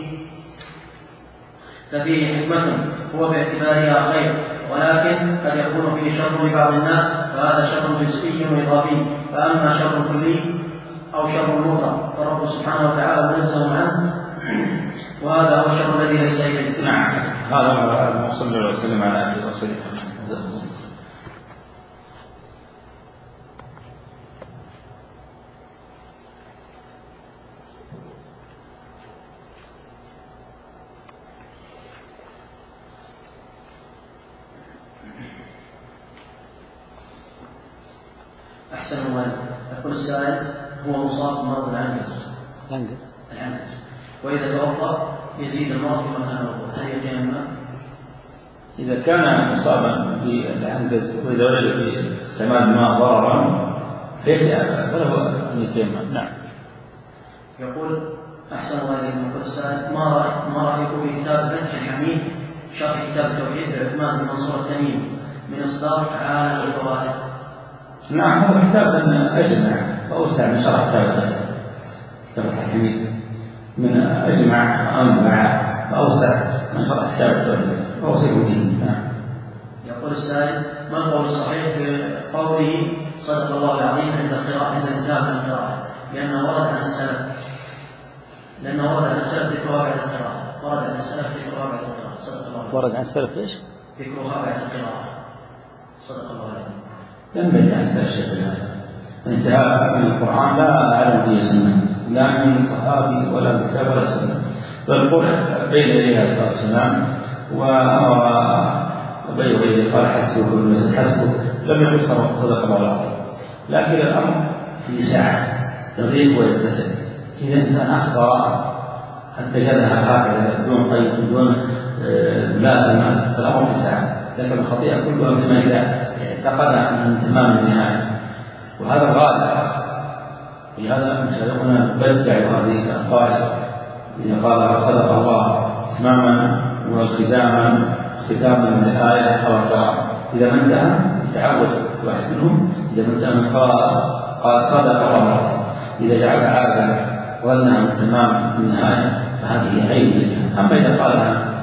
ففيه حكمة هو باعتبارها خير، ولكن قد يكون فيه شر لبعض الناس فهذا شر جزئي وإضافي. فأما شر كلي أو شر مطلق فالرب سبحانه وتعالى منزه عنه، وهذا هو الشر الذي ليس إليه. نعم هذا صلى الله عليه وسلم على أبي رسول الله. أحسن الله. يقول السائل هو مصاب بمرض العنجز العنجز العنجز وإذا توفى يزيد المرض في مكان الوضوء، هل يتيمم؟ إذا كان مصابا بالعنجز وإذا وجد في استعمال الماء ضررا فله أن يتيمم. نعم. يقول أحسن الله إليكم. يقول السائل ما رأيك ما رأيكم في كتاب فتح الحميد شرح كتاب التوحيد بعثمان بن منصور التميمي من إصدار عالم الفوائد؟ نعم هو كتاب أجمع وأوسع من شرح كتاب فتح الحميد، من أجمع وأنبع وأوسع من شرح كتاب التوحيد وأوسع به. نعم. يقول السائل: ما القول الصحيح في قوله صدق الله العظيم عند القراءة عند الانتهاء من القراءة؟ لأنه ورد عن السلف لأنه ورد عن السلف ذكرها بعد القراءة ورد عن السلف ذكرها بعد القراءة صدق الله العظيم. ورد عن السلف ليش؟ ذكرها بعد القراءة صدق الله العظيم. لم يرد عن السلف شيء. الانتهاء من القرآن لا أعلم به سنة لا من صحابي ولا من كتاب ولا سنة، بل بين يديها صلى الله عليه وسلم وبين يديه قال حسبك والمسجد حسبك، لم يقل صدق الله العظيم. لكن الأمر في ساعة تغيب ويتسع. إذا الإنسان أخبر اتجدها هكذا بدون قيد بدون لازمة الأمر في ساعة، لكن الخطيئة كلها بما إذا اعتقد من تمام النهاية، وهذا الغالب. لهذا مشايخنا بدعوا هذه القاعدة إذا قال صدق الله تماما والختاما ختاما من الآية أو القراءة. إذا ما انتهى يتعود واحد منهم إذا ما انتهى من قراءة قال صدق الله، إذا جعل عادة ظنها من تمام في النهاية فهذه عيب لها. أما إذا قالها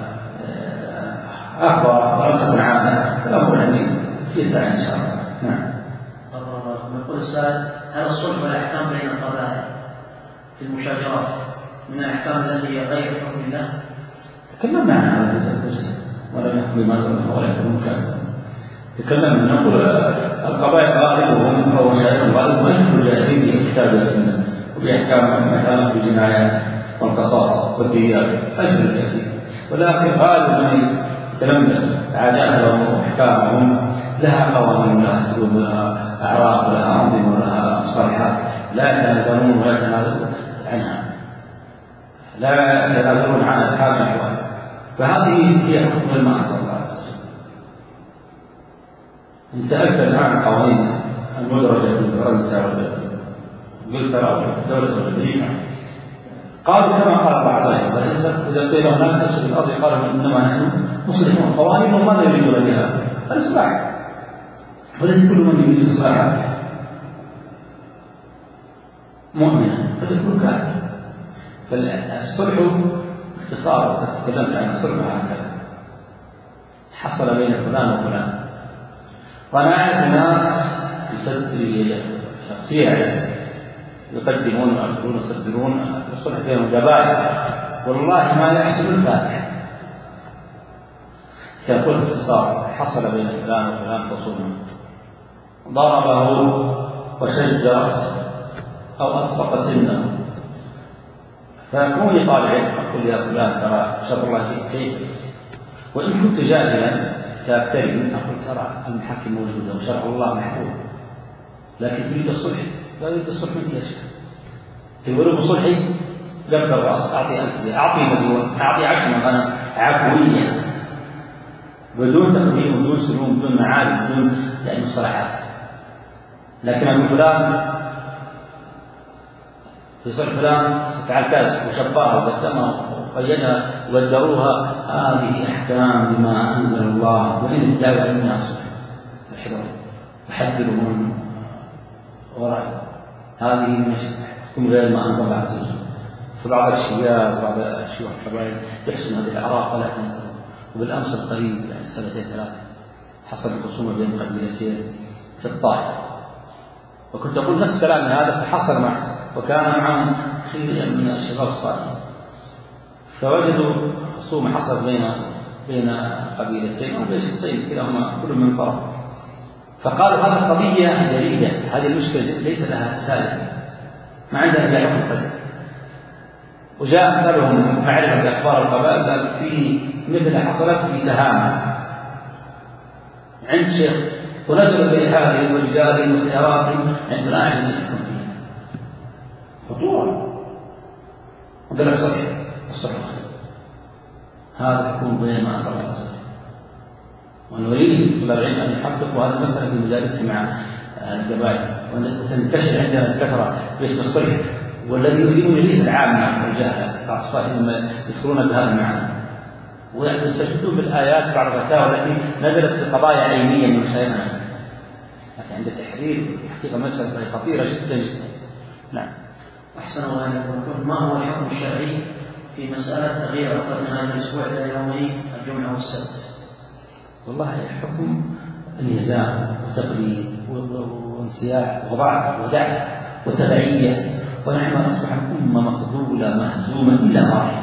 أخبر ولم تكن عادة فالأمر يعني في ساعة إن شاء الله. نعم. يقول السائل: هل الصلح والأحكام بين القبائل في المشاجرات من الأحكام التي هي غير حكم الله؟ تكلمنا عن هذا الدرس ولم يحكم ما ظلم ولا يحكم مكان. تكلمنا نقول القبائل غالبهم أو مشاهدهم غالبهم يحكم الجاهلين بالكتاب والسنة وبأحكام مثلا بالجنايات والقصاص والديات أجل الجاهلين، ولكن غالب من يتلمس عاداتهم وأحكامهم لها قوانين ولها سلوك ولها أعراف ولها أنظمة ولها مصالحات لا يتنازلون ولا يتنازلون عنها، لا يتنازلون عن أحكام الأحوال. فهذه هي حكم ما أنزل الله عز وجل. إن سألت الآن القوانين المدرجة في فرنسا وإنجلترا والدولة الأمريكية قالوا كما قال الله عز وجل: إذا قيل هناك تفسد الأرض قالوا إنما نحن مصلحون قوانين وماذا يريدون بها؟ الإصلاح، وليس كل من يريد الإصلاح مؤمنا بل يكون كافرا. فالصلح باختصار تكلمت عن الصلح هكذا: حصل بين فلان وفلان، وأنا أعرف ناس شخصيا يقدمون ويأخذون ويصدرون الصلح بينهم جبائر والله ما يحسب الفاتحة. كقول باختصار: حصل بين فلان وفلان خصومة، ضربه وشج رأسه أو أسبق سنه، فكوني طالع أقول يا فلان ترى شر الله كيف، وإن كنت جاهلا كأكثرهم أقول ترى المحاكم موجودة وشرع الله محفوظ، لكن تريد الصلح لا يريد الصلح منك يا شيخ. يقولوا بصلحي قبل الرأس أعطي ألف، أعطي مليون، أعطي عشر غنم عفوية بدون تقديم بدون سلوم بدون معالي بدون يعني مصطلحات. لكن أقول فلان في صلح فلان فعل كذا وشبهها وقدمها وقيدها وقدروها، هذه أحكام بما أنزل الله، وإن الدعوة إنها صلح احذروا وحذروا من وراء هذه من حكم غير ما أنزل الله عز وجل. فبعض الشياب وبعض الشيوخ القبائل يحسن هذه الأعراف ولا تنسوا. وبالأمس القريب يعني سنتين ثلاثة حصلت خصومة بين قبيلتين في الطائف، وكنت أقول نفس كلام هذا فحصل معه، وكان معهم خير من الشباب الصالحين، فوجدوا خصومة حصلت بين بين قبيلتين أو بين شخصين كلاهما كل من طرف، فقالوا هذه قضية جديدة، هذه المشكلة ليس لها سالفة ما عندنا إلا حكم القدر. وجاء أمثالهم معرفة أخبار القبائل قال في مثل حصلت في تهامة عند شيخ ونزلوا بإحاله وجدال وسيارات عندنا عجل يحكم فيها خطورة، وقال لك صحيح الصحيح هذا يكون بين ما أنزل الله. ونريد طلاب العلم أن يحققوا هذه المسألة في مجالس مع القبائل وتنتشر عندنا الكثرة باسم الصلح، والذي يريدون ليس العامة والجهلة بعض الصالحين يذكرون بهذا المعنى ويستشهدون بالآيات بعض الفتاوى التي نزلت في قضايا علمية من مشايخنا، لكن عند تحرير حقيقة مسألة خطيرة جدا جدا. نعم. أحسن الله إليكم. ما هو الحكم الشرعي في مسألة تغيير عقد نهاية الأسبوع إلى يومي الجمعة والسبت؟ والله حكم النزاع وتقليد وانسياح وضعف ودع وتبعية، ونحن أصبح أمة مخذولة مهزومة إلا ما رحم.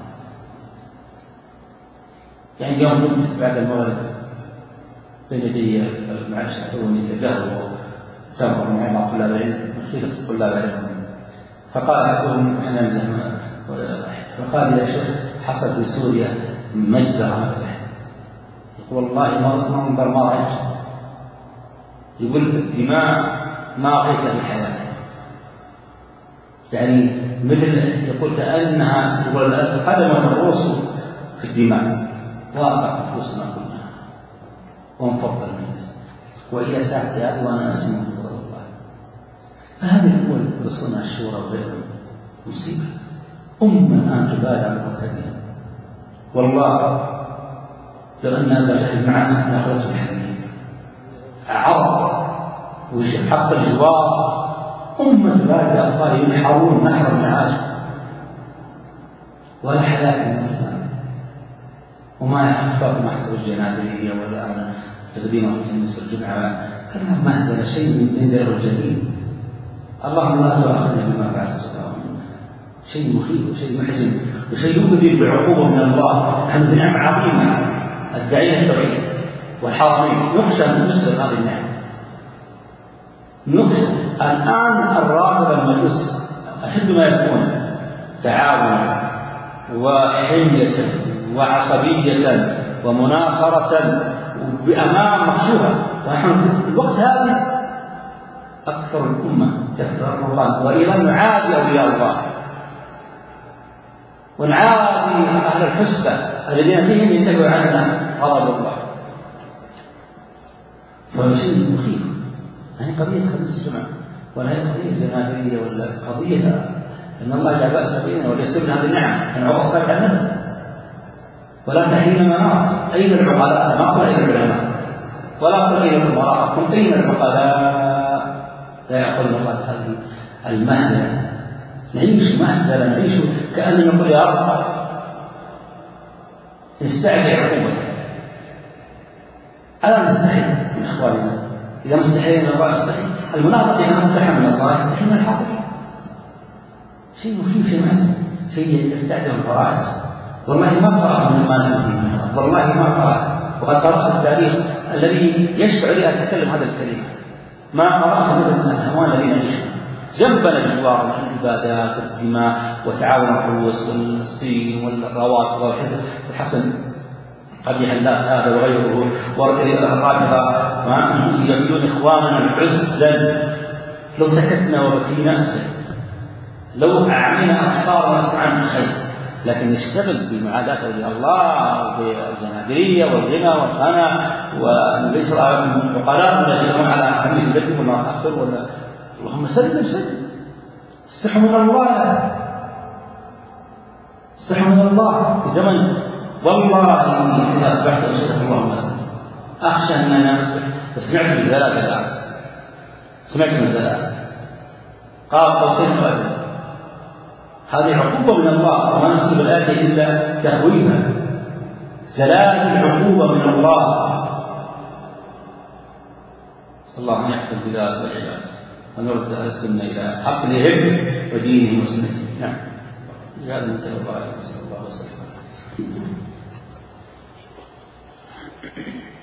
يعني يوم كنت بعد المغرب بين يدي مع الشيخون يتقهوى تمر مع طلاب العلم خيرة طلاب العلم، فقال أحدهم أنا نمزح، فقال يا شيخ حصل في سوريا مجزرة، والله منظر ما رأيت، يقول الدماء ما رأيتها في حياتي، يعني مثل يقول كأنها يقول خدمت الروس في الدماء واقع نفوسنا كلها وانفض الناس وإلى ساعة هذه وأنا أسمع قول الله. فهذه الأمور التي تدرسونها الشورى وغيرها مصيبة. أمة الآن تبادع بقتلها، والله لو أن أبا جهل معنا لأخذته الحديث عرض وحق الجوار. أمة تبادع أطفال ينحرون نحر العاجل ولا حياة المسلمين، وما يحفظ محسب الجنازية ولا أنا تقديمه في نصف الجمعة كلام مهزلة، شيء من دير الجميل. اللهم لا تؤاخذنا بما فعل السفهاء، شيء مخيف وشيء محزن وشيء يؤذي بعقوبة من الله. نحن بنعمة عظيمة الداعين التوحيد والحاضرين، نخشى أن نسلب هذه النعمة. نخشى الآن الراغب المجلس أشد ما يكون تعاونا وحمية وعصبية ومناصرة بأمام مكشوفة، ونحن في الوقت هذا أكثر الأمة تفرقا وإذا نعادي أولياء الله ونعادي أهل الحسبة الذين فيهم ينتهوا عنا غضب الله. فهو شيء مخيف. هذه قضية خمس الجمعة ولا هي قضية جنابية ولا قضية أن الله جعل بأس بيننا وليسرنا هذه النعم أن عقل صالح عننا ولا تحين مناصر. أين العقلاء؟ ما قل أين العلماء ولا قل أين الأمراء، قل أين العقلاء؟ لا يعقلون الله هذه المهزلة. نعيش مهزلة، نعيش كأننا نقول يا رب نستعجل عقوبتك. ألا نستحي من أخواننا؟ إذا ما استحينا من الله نستحي. المنافق إذا ما استحى من الله يستحي من الحق. شيء مخيف، شيء محزن، شيء تستعجل الفرائس. والله ما قرأت من ما نبي، والله ما قرأت، وقد قرأت التاريخ الذي يشفع لي أتكلم هذا الكلمة. ما قرأت مثل الهوان الذي نعيشه جنبنا الجوار من العبادات والدماء وتعاون الرؤوس والصين والرواتب والحسن الحسن قبيح الناس هذا وغيره، والرافضة يجدون إخواننا العزا. لو سكتنا وبكينا لو أعمينا أبصارنا نسمع الخير، لكن نشتغل بمعاداة أولياء الله وبالجنادرية والغنى والخنا وليس العقلاء ولا يجتمعون على حديث ذكر وما تأخر ولا اللهم سلم سلم. استحوا من الله، استحوا من الله في زمن والله إذا أصبحت أشهد اللهم سلم. أخشى أن أنا أصبح. سمعت من الزلازل الآن، سمعت من الزلازل قال قوسين وأدنى. هذه عقوبة من الله وما نسلب الآية إلا تهويها. زلازل عقوبة من الله. صلى الله أن يحفظ بذلك والعباد ونرد أهل السنة إلى عقلهم ودينهم وسنتهم. نعم. هذا من تلقى صلى الله عليه وسلم.